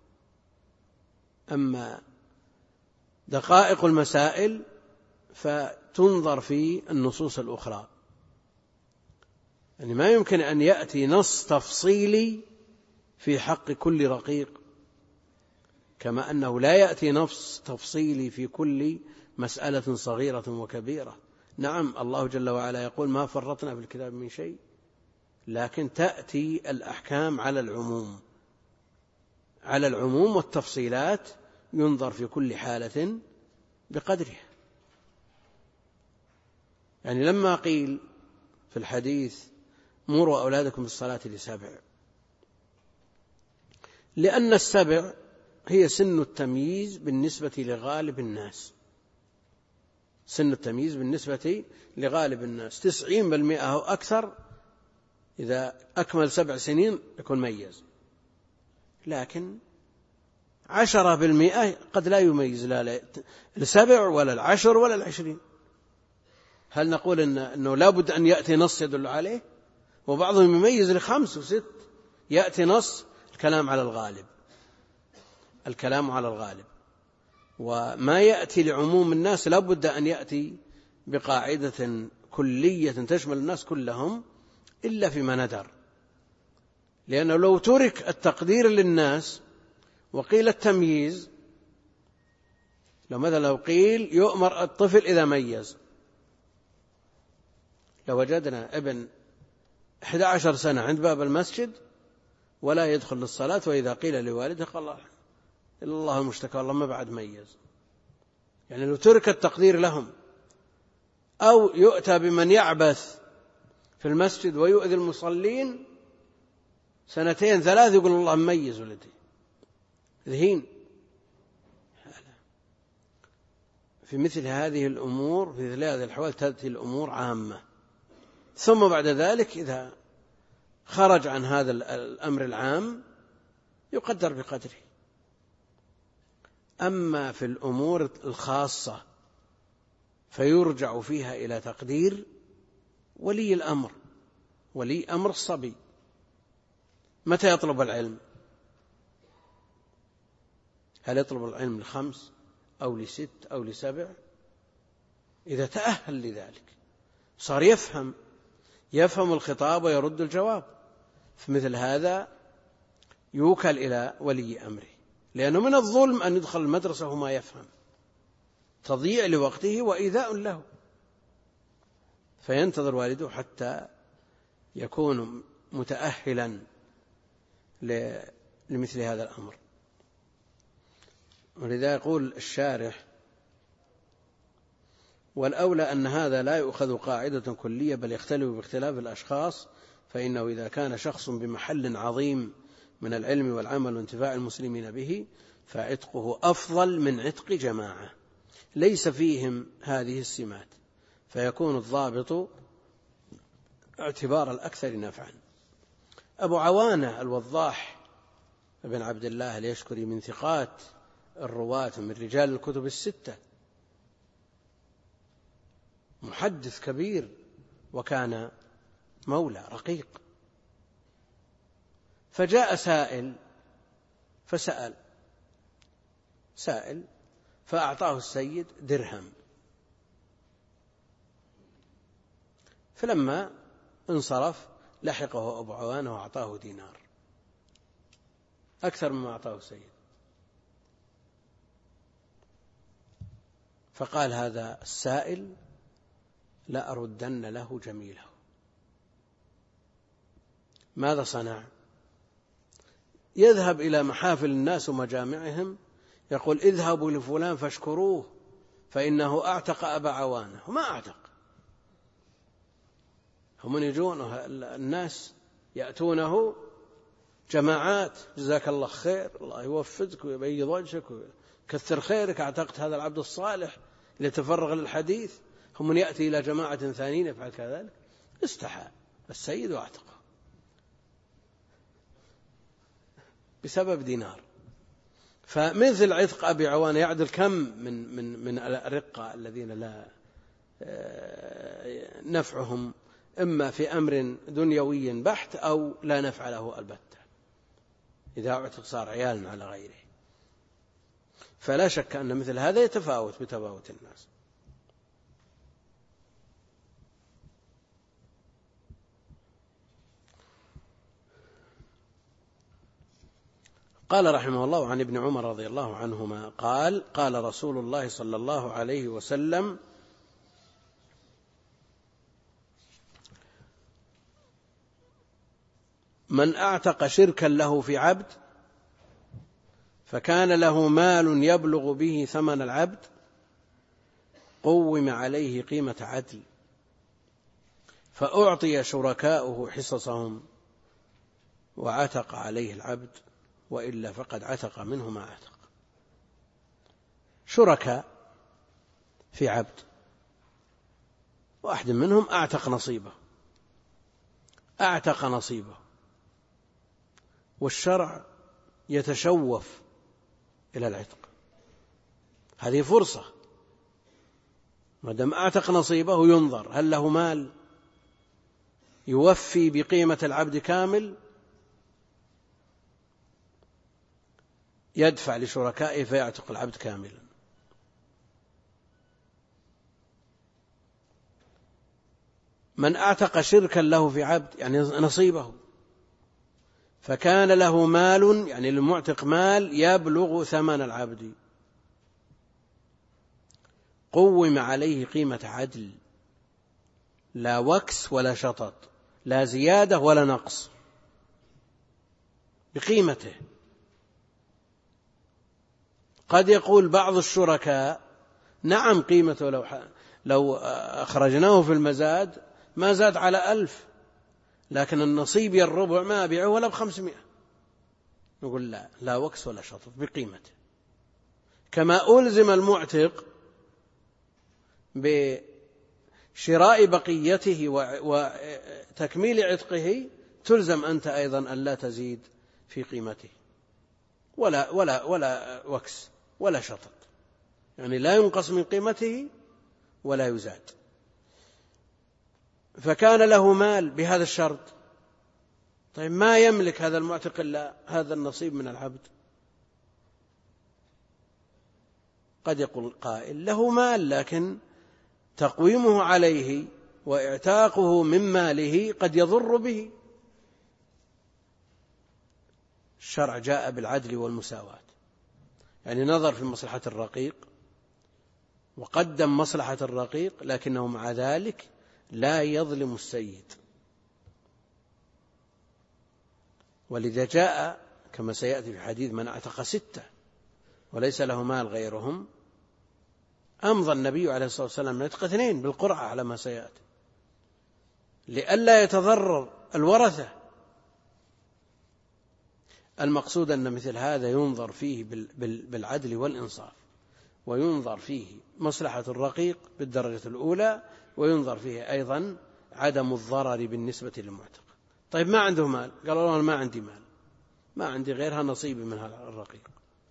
أما دقائق المسائل فتنظر في النصوص الأخرى، يعني ما يمكن أن يأتي نص تفصيلي في حق كل رقيق، كما أنه لا يأتي نص تفصيلي في كل مسألة صغيرة وكبيرة. نعم، الله جل وعلا يقول ما فرطنا في الكتاب من شيء، لكن تأتي الأحكام على العموم، والتفصيلات ينظر في كل حالة بقدرها. يعني لما قيل في الحديث مروا أولادكم بالصلاة ل7، لأن 7 هي سن التمييز بالنسبة لغالب الناس، سن التمييز بالنسبة لغالب الناس 90% أو أكثر، إذا أكمل 7 سنين يكون ميز، لكن 10% قد لا يميز، لا 7 ولا 10 ولا 20. هل نقول أنه لا بد أن يأتي نص يدل عليه؟ وبعضهم يميز 5 و6، يأتي نص. الكلام على الغالب، وما يأتي لعموم الناس لا بد أن يأتي بقاعدة كلية تشمل الناس كلهم إلا فيما ندر، لأنه لو ترك التقدير للناس وقيل التمييز، لو قيل يؤمر الطفل إذا ميز، لوجدنا ابن 11 سنة عند باب المسجد ولا يدخل للصلاة، وإذا قيل لوالده قال إلا الله المشتكى والله ما بعد ميز. يعني لو ترك التقدير لهم، أو يؤتى بمن يعبث في المسجد ويؤذي المصلين 2 3 يقول الله مميز ولدي، ذهين. في مثل هذه الأمور، في مثل هذه الأحوال تأتي الأمور عامة، ثم بعد ذلك إذا خرج عن هذا الأمر العام يقدر بقدره. أما في الأمور الخاصة فيرجع فيها إلى تقدير ولي أمر الصبي. متى يطلب العلم؟ هل يطلب العلم ل5 أو ل6 أو ل7؟ إذا تأهل لذلك صار يفهم الخطاب ويرد الجواب، في مثل هذا يوكل إلى ولي أمره، لأنه من الظلم أن يدخل المدرسة وما يفهم، تضييع لوقته وإيذاء له، فينتظر والده حتى يكون متأهلا لمثل هذا الأمر. ولذا يقول الشارح: والأولى أن هذا لا يؤخذ قاعدة كلية بل يختلف باختلاف الأشخاص، فإنه إذا كان شخص بمحل عظيم من العلم والعمل وانتفاع المسلمين به فعتقه أفضل من عتق جماعة ليس فيهم هذه السمات، فيكون الضابط اعتبار الأكثر نفعا. أبو عوانة الوضاح بن عبد الله اليشكري من ثقات الرواة من رجال الكتب الستة، محدث كبير وكان مولى رقيق، فجاء فسأل سائل فأعطاه السيد درهم، فلما انصرف لحقه أبو عوانة وأعطاه دينار أكثر مما أعطاه السيد، فقال هذا السائل لا أردن له جميله. ماذا صنع؟ يذهب إلى محافل الناس ومجامعهم يقول: اذهبوا لفلان فاشكروه فإنه أعتق أبا عوانة. وما أعتق، هم يجون الناس يأتونه جماعات: جزاك الله خير، الله يوفقك ويبيض وجهك ويكثر خيرك، اعتقت هذا العبد الصالح اللي تفرغ للحديث. هم من يأتي إلى جماعة ثانيين يفعل كذلك. استحى السيد واعتقه بسبب دينار. فمثل عتق أبي عوانة يعدل كم من الرقة الذين لا نفعهم إما في أمر دنيوي بحت أو لا نفع له البتة، إذا اعتق صار عيالا على غيره. فلا شك أن مثل هذا يتفاوت بتفاوت الناس. قال رحمه الله: عن ابن عمر رضي الله عنهما قال: قال رسول الله صلى الله عليه وسلم: من أعتق شركا له في عبد فكان له مال يبلغ به ثمن العبد قوم عليه قيمة عدل، فأعطي شركاؤه حصصهم وعتق عليه العبد، وإلا فقد عتق منه ما عتق. شركاء في عبد، واحد منهم أعتق نصيبه، والشرع يتشوف إلى العتق. هذه فرصة، ما دام أعتق نصيبه ينظر هل له مال يوفي بقيمة العبد كامل، يدفع لشركائه فيعتق العبد كاملا. من أعتق شركا له في عبد يعني نصيبه، فكان له مال يعني للمعتق مال يبلغ ثمن العبد قوم عليه قيمة عدل، لا وكس ولا شطط، لا زيادة ولا نقص، بقيمته. قد يقول بعض الشركاء: نعم قيمته لو أخرجناه في المزاد ما زاد على 1000، لكن النصيب الربع ما أبيعه ولا ب500. نقول لا وكس ولا شطط، بقيمته. كما ألزم المعتق بشراء بقيته وتكميل عتقه، تلزم أنت أيضا أن لا تزيد في قيمته ولا وكس ولا شطط، يعني لا ينقص من قيمته ولا يزاد. فكان له مال بهذا الشرط. طيب ما يملك هذا المعتق إلا هذا النصيب من العبد. قد يقول قائل: له مال لكن تقويمه عليه واعتاقه من ماله قد يضر به. الشرع جاء بالعدل والمساواة، يعني نظر في مصلحة الرقيق وقدم مصلحة الرقيق، لكنه مع ذلك لا يظلم السيد. ولذا جاء كما سيأتي في حديث من اعتق 6 وليس له مال غيرهم، أمضى النبي عليه الصلاة والسلام من اعتق 2 بالقرعة على ما سيأتي، لئلا يتضرر الورثة. المقصود أن مثل هذا ينظر فيه بالعدل والإنصاف، وينظر فيه مصلحة الرقيق بالدرجة الأولى، وينظر فيه أيضا عدم الضرر بالنسبة للمعتق. طيب ما عنده مال، قال الله ما عندي مال، ما عندي غيرها نصيبي من هذا الرقيق،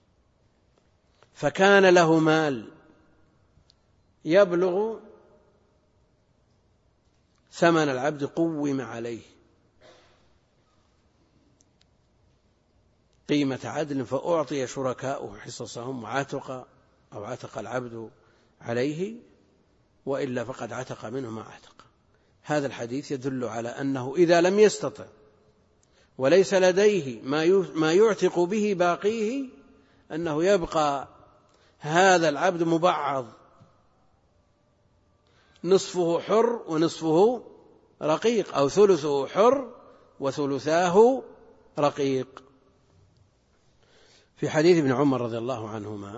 فكان له مال يبلغ ثمن العبد قوم عليه قيمة عدل، فأعطي شركاؤه حصصهم وعتق أو عتق العبد عليه، وإلا فقد عتق منه ما عتق. هذا الحديث يدل على أنه إذا لم يستطع وليس لديه ما يعتق به باقيه، أنه يبقى هذا العبد مبعض، نصفه حر ونصفه رقيق، أو ثلثه حر وثلثاه رقيق. في حديث ابن عمر رضي الله عنهما: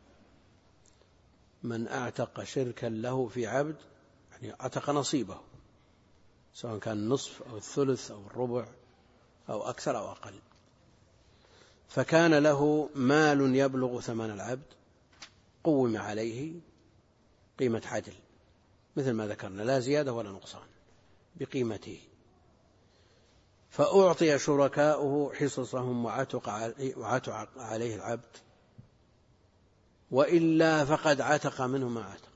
من أعتق شركا له في عبد، يعني أعتق نصيبه، سواء كان النصف أو الثلث أو الربع أو أكثر أو أقل، فكان له مال يبلغ ثمن العبد، قوم عليه قيمة عدل مثل ما ذكرنا، لا زيادة ولا نقصان، بقيمته، فأعطي شركاؤه حصصهم وعتق عليه العبد، وإلا فقد عتق منه ما عتق.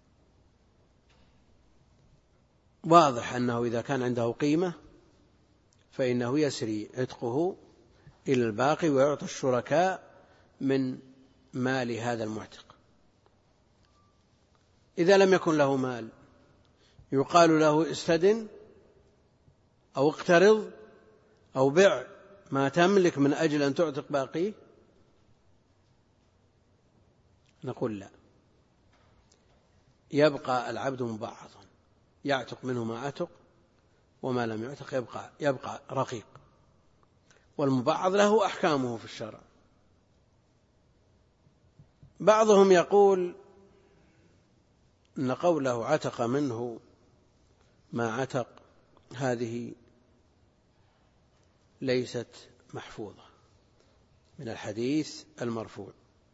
واضح أنه إذا كان عنده قيمة فإنه يسري عتقه إلى الباقي ويعطي الشركاء من مال هذا المعتق. إذا لم يكن له مال يقال له استدن أو اقترض أو بع ما تملك من أجل أن تعتق باقيه، نقول لا، يبقى العبد مبعضا، يعتق منه ما عتق، وما لم يعتق يبقى رقيق، والمبعض له أحكامه في الشرع. بعضهم يقول إن قوله عتق منه ما عتق هذه ليست محفوظة من الحديث المرفوع،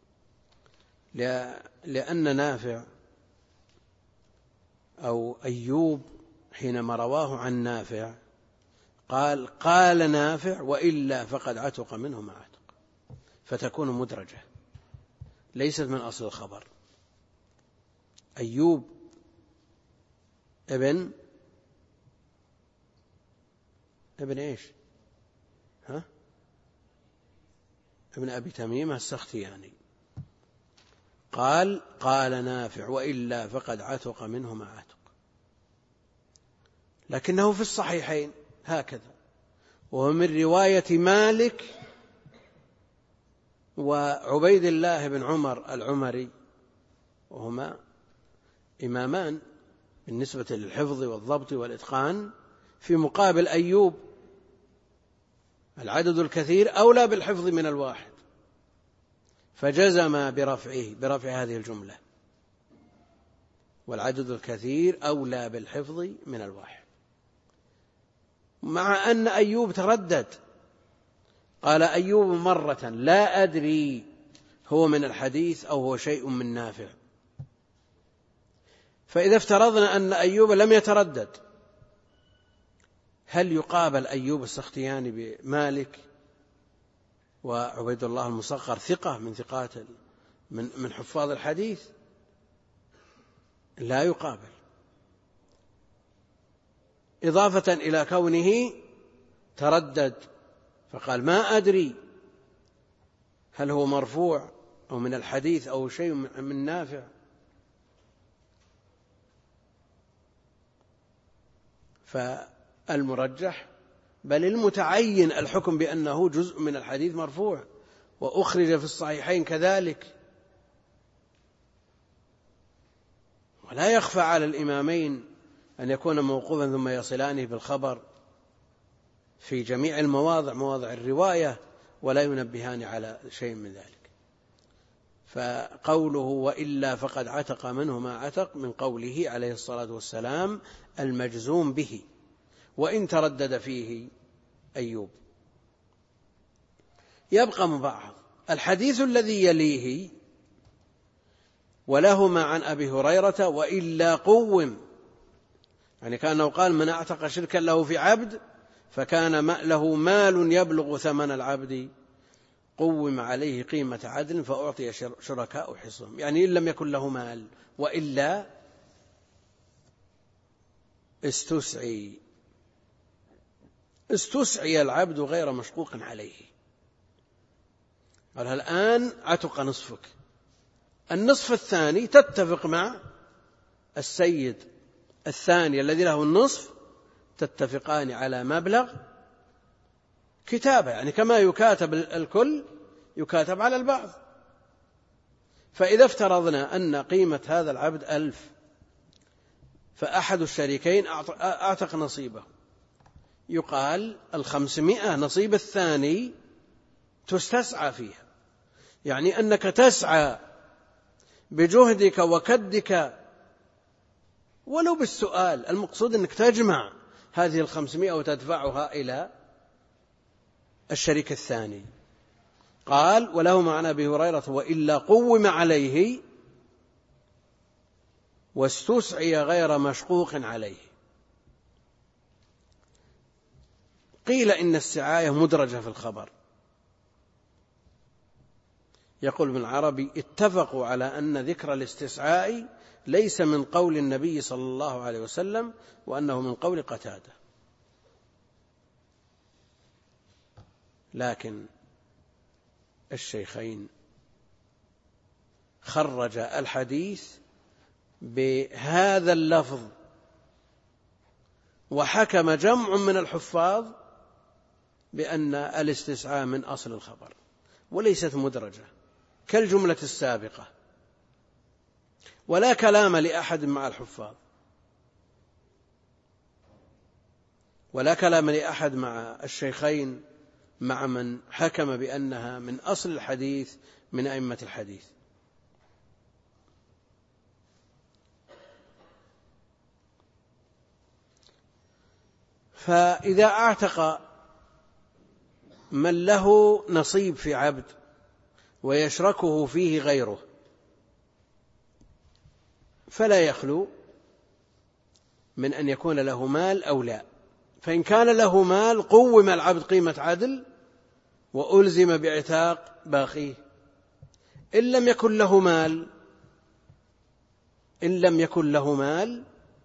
لأن نافع أو أيوب حينما رواه عن نافع قال نافع وإلا فقد عتق منه ما عتق، فتكون مدرجة ليست من أصل الخبر. أيوب ابن إيش؟ ابن أبي تميمة السختياني قال نافع وإلا فقد عتق منه ما عتق، لكنه في الصحيحين هكذا، وهو من رواية مالك وعبيد الله بن عمر العمري، وهما إمامان بالنسبة للحفظ والضبط والإتقان، في مقابل أيوب العدد الكثير أولى بالحفظ من الواحد، فجزم برفع هذه الجملة، والعدد الكثير أولى بالحفظ من الواحد، مع أن أيوب تردد. قال أيوب مرة لا أدري هو من الحديث أو هو شيء من نافع. فإذا افترضنا أن أيوب لم يتردد، هل يقابل أيوب السختياني بمالك وعبيد الله المصغر ثقة من ثقات من حفاظ الحديث؟ لا يقابل، إضافة إلى كونه تردد فقال ما أدري هل هو مرفوع أو من الحديث أو شيء من نافع. فالمرجح بل المتعين الحكم بأنه جزء من الحديث مرفوع، وأخرج في الصحيحين كذلك. ولا يخفى على الإمامين أن يكون موقوفا ثم يصلانه بالخبر في جميع المواضع، مواضع الرواية، ولا ينبهان على شيء من ذلك. فقوله وإلا فقد عتق منه ما عتق من قوله عليه الصلاة والسلام المجزوم به، وإن تردد فيه أيوب. يبقى مبعض الحديث الذي يليه ولهما عن أبي هريرة وإلا قوم، يعني كأنه قال من اعتق شركا له في عبد فكان له مال يبلغ ثمن العبد قوم عليه قيمة عدل فأعطي شركاء حصهم، يعني إن لم يكن له مال وإلا استسعي العبد غير مشقوق عليه. قال الآن عتق نصفك، النصف الثاني تتفق مع السيد الثاني الذي له النصف، تتفقان على مبلغ كتابة، يعني كما يكاتب الكل يكاتب على البعض. فإذا افترضنا أن قيمة هذا العبد 1000، فأحد الشريكين أعتق نصيبه، يقال 500 نصيب الثاني تستسعى فيها، يعني أنك تسعى بجهدك وكدك ولو بالسؤال، المقصود أنك تجمع هذه 500 وتدفعها إلى الشريك الثاني. قال وله عن أبي هريرة وإلا قوم عليه واستسعي غير مشقوق عليه. قيل إن السعاية مدرجة في الخبر. يقول ابن العربي اتفقوا على أن ذكر الاستسعاء ليس من قول النبي صلى الله عليه وسلم، وأنه من قول قتادة، لكن الشيخين خرج الحديث بهذا اللفظ، وحكم جمع من الحفاظ بأن الاستسعاء من أصل الخبر وليست مدرجة كالجملة السابقة، ولا كلام لأحد مع الحفاظ، ولا كلام لأحد مع الشيخين مع من حكم بأنها من أصل الحديث من أئمة الحديث. فإذا اعتق من له نصيب في عبد ويشركه فيه غيره فلا يخلو من أن يكون له مال أو لا. فإن كان له مال قوم العبد قيمة عدل وألزم باعتاق باقيه. إن لم يكن له مال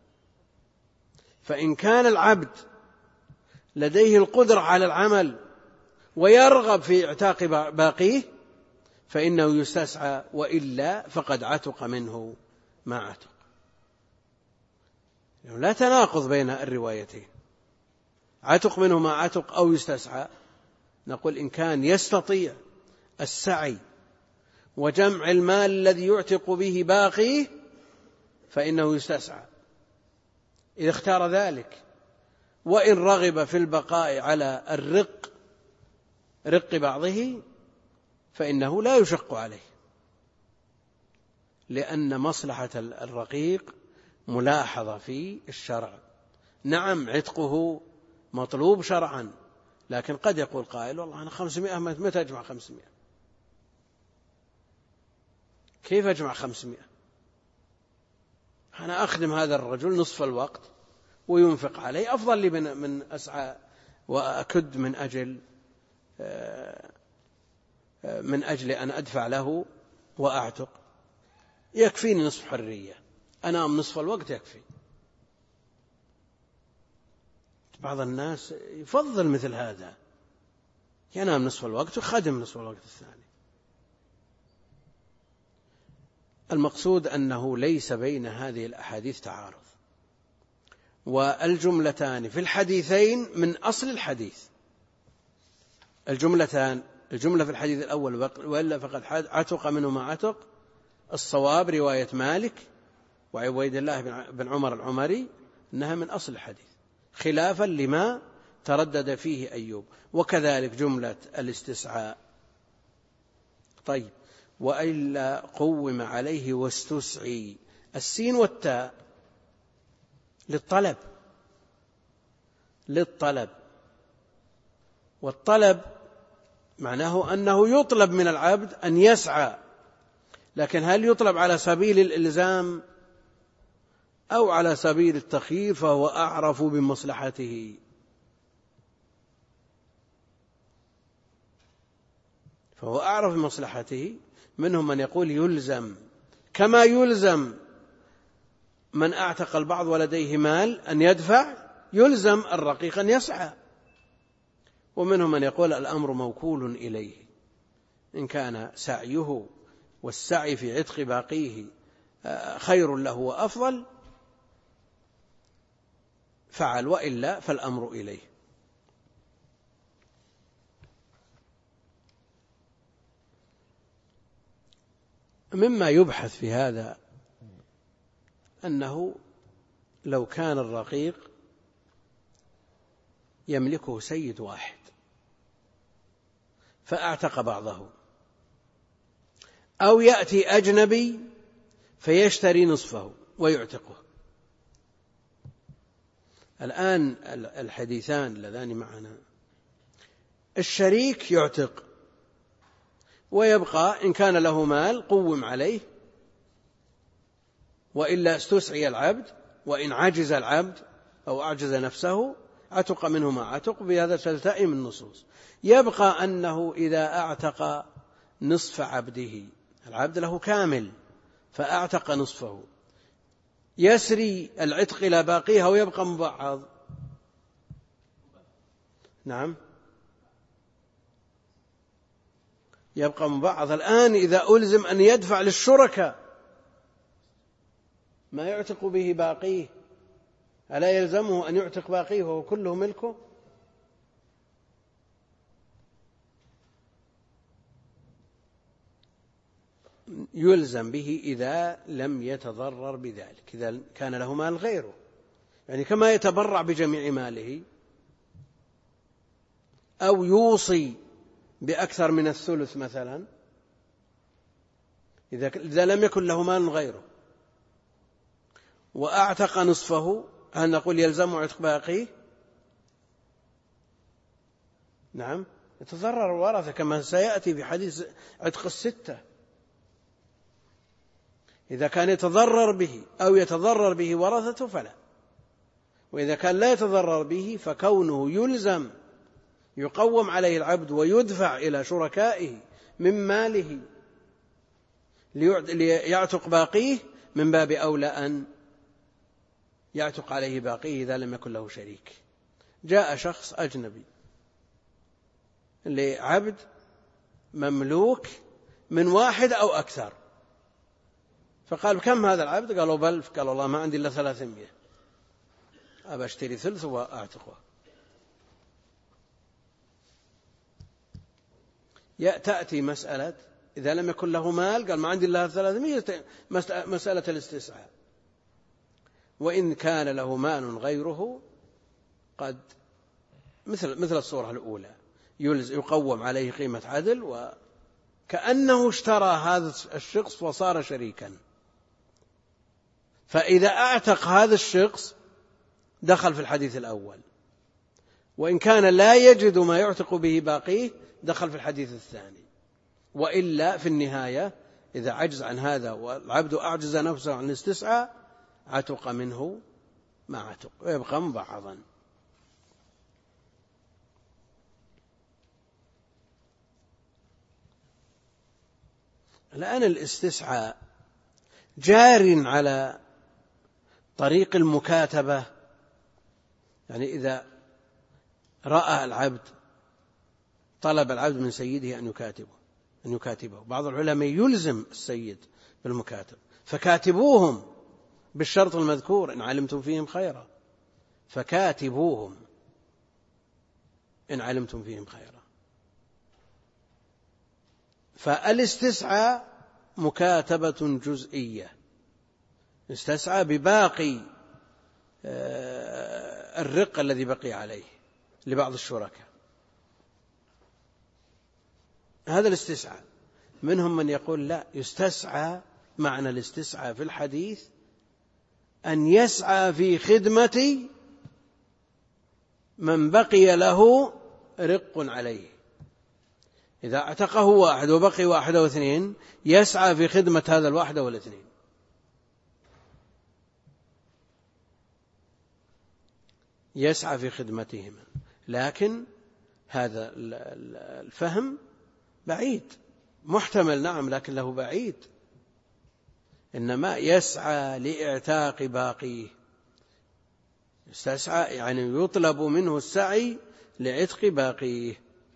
فإن كان العبد لديه القدرة على العمل ويرغب في اعتاق باقيه فإنه يستسعى، وإلا فقد عتق منه ما عتق. لا تناقض بين الروايتين، عتق منه ما عتق أو يستسعى. نقول إن كان يستطيع السعي وجمع المال الذي يعتق به باقيه فإنه يستسعى إذا اختار ذلك، وإن رغب في البقاء على رق بعضه فإنه لا يشق عليه، لأن مصلحة الرقيق ملاحظة في الشرع. نعم عتقه مطلوب شرعا، لكن قد يقول قائل والله أنا 500 متى أجمع 500؟ كيف أجمع 500؟ أنا أخدم هذا الرجل نصف الوقت وينفق عليه، أفضل لي من أسعى وأكد من أجل أن أدفع له وأعتق. يكفيني نصف حرية، أنام نصف الوقت يكفي. بعض الناس يفضل مثل هذا، ينام نصف الوقت وخدم نصف الوقت الثاني. المقصود أنه ليس بين هذه الأحاديث تعارض، والجملتان في الحديثين من أصل الحديث. الجملة في الحديث الأول وإلا فقد عتق منه ما عتق، الصواب رواية مالك وعبيد الله بن عمر العمري أنها من أصل الحديث، خلافا لما تردد فيه أيوب. وكذلك جملة الاستسعاء. طيب، وإلا قوم عليه واستسعي، السين والتاء للطلب، والطلب معناه أنه يطلب من العبد أن يسعى، لكن هل يطلب على سبيل الإلزام أو على سبيل التخيير فهو أعرف بمصلحته. منهم من يقول يلزم، كما يلزم من أعتق البعض ولديه مال أن يدفع، يلزم الرقيق أن يسعى. ومنهم من يقول الأمر موكول إليه، إن كان سعيه والسعي في عتق باقيه خير له وأفضل فعل، وإلا فالأمر إليه. مما يبحث في هذا أنه لو كان الرقيق يملكه سيد واحد فأعتق بعضه، أو يأتي أجنبي فيشتري نصفه ويعتقه. الآن الحديثان اللذان معنا، الشريك يعتق ويبقى إن كان له مال قوم عليه، وإلا استسعي العبد، وإن عجز العبد أو أعجز نفسه عتق منه ما عتق، بهذا تلتئم النصوص. يبقى أنه إذا أعتق نصف عبده، العبد له كامل فأعتق نصفه، يسري العتق إلى باقيها ويبقى مبعض. نعم، يبقى مبعض. الآن إذا ألزم أن يدفع للشركاء ما يعتق به باقيه، ألا يلزمه أن يعتق باقيه وهو كله ملكه؟ يلزم به إذا لم يتضرر بذلك، إذا كان له مال غيره، يعني كما يتبرع بجميع ماله أو يوصي بأكثر من الثلث مثلا، إذا لم يكن له مال غيره وأعتق نصفه، هل نقول يلزم عتق باقيه؟ نعم، يتضرر الورثة كما سيأتي في حديث عتق الستة. إذا كان يتضرر به أو يتضرر به ورثته فلا، وإذا كان لا يتضرر به فكونه يلزم يقوم عليه العبد ويدفع إلى شركائه من ماله ليعتق باقيه، من باب أولى أن يعتق عليه باقيه إذا لم يكن له شريك. جاء شخص أجنبي لعبد مملوك من واحد أو أكثر، فقال كم هذا العبد؟ قالوا بل، قال والله ما عندي إلا 300، أبى أشتري ثلث وأعتقه. تأتي مسألة إذا لم يكن له مال، قال ما عندي إلا 300، مسألة الاستسعاء. وإن كان له مال غيره قد مثل الصورة الأولى يقوم عليه قيمة عدل، وكأنه اشترى هذا الشخص وصار شريكا، فإذا أعتق هذا الشخص دخل في الحديث الأول، وإن كان لا يجد ما يعتق به باقيه دخل في الحديث الثاني. وإلا في النهاية إذا عجز عن هذا والعبد أعجز نفسه عن الاستسعاء عتق منه ما عتق ويبقى مبعضا. الآن الاستسعاء جار على طريق المكاتبة، يعني إذا رأى العبد طلب العبد من سيده أن يكاتبه. بعض العلماء يلزم السيد بالمكاتب، فكاتبوهم بالشرط المذكور إن علمتم فيهم خيرا، فكاتبوهم إن علمتم فيهم خيرا. فالاستسعاء مكاتبة جزئية، استسعى بباقي الرق الذي بقي عليه لبعض الشركاء. هذا الاستسعاء. منهم من يقول لا، يستسعى، معنى الاستسعاء في الحديث أن يسعى في خدمة من بقي له رق عليه. إذا اعتقه واحد وبقي واحد أو اثنين يسعى في خدمة هذا الواحد أو الاثنين. يسعى في خدمتهما. لكن هذا الفهم بعيد، محتمل نعم لكن له بعيد. إنما يسعى لإعتاق باقيه. يستسعى يعني يطلب منه السعي لعتق باقيه.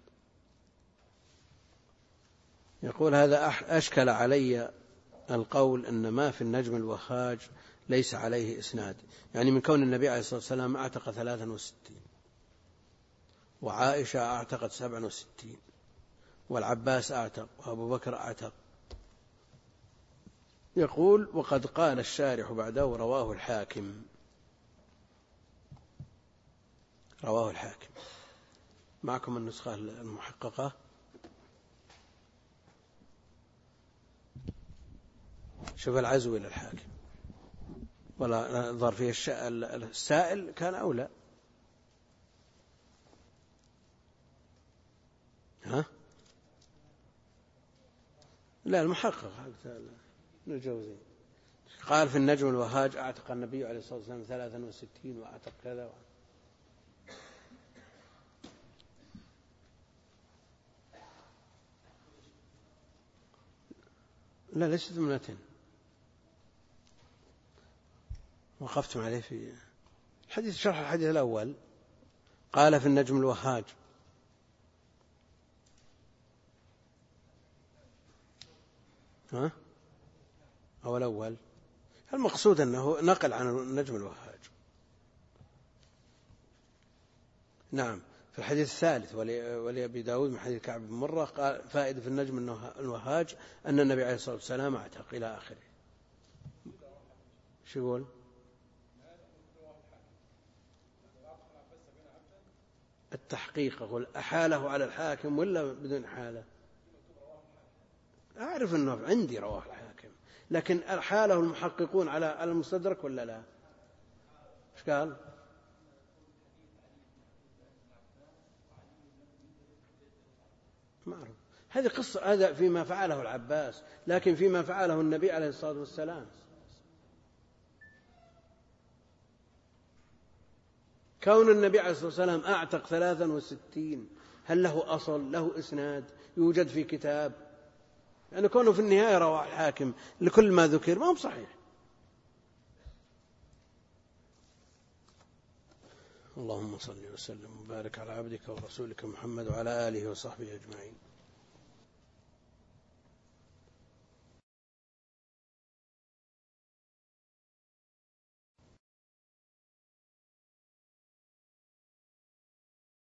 يقول هذا أشكل علي القول أن ما في النجم الوهاج ليس عليه إسناد، يعني من كون النبي عليه الصلاة والسلام أعتق 63 وعائشة أعتقت 67 والعباس أعتق وأبو بكر أعتق. يقول وقد قال الشارح بعده رواه الحاكم. رواه الحاكم. معكم النسخة المحققة؟ شوف العزو إلى الحاكم ولا نظر فيه السائل كان أولى. ها؟ لا المحقق ابن الجوزي قال في النجم الوهاج أعتق النبي عليه الصلاة والسلام 63 وأعتق كذا. لا ليست 200. وقفتم عليه في الحديث، شرح الحديث الأول. قال في النجم الوهاج. ها؟ أو الأول. المقصود أنه نقل عن النجم الوهاج. نعم. في الحديث الثالث ولأبي داود من حديث كعب بن مرة قال فائدة في النجم الوهاج أن النبي عليه الصلاة والسلام اعتق إلى آخره. شو يقول؟ التحقيق أقول أحاله على الحاكم ولا بدون حالة؟ أعرف أنه عندي رواه الحاكم، لكن أحاله المحققون على المستدرك ولا لا؟ إيش قال؟ ما أعرف. هذه قصة، هذا فيما فعله العباس، لكن فيما فعله النبي عليه الصلاة والسلام كون النبي عليه الصلاة والسلام أعتق 63 هل له أصل، له إسناد يوجد في كتاب؟ يعني كونه في النهاية رواه الحاكم لكل ما ذكر ما هو صحيح. اللهم صل وسلم وبارك على عبدك ورسولك محمد وعلى آله وصحبه أجمعين.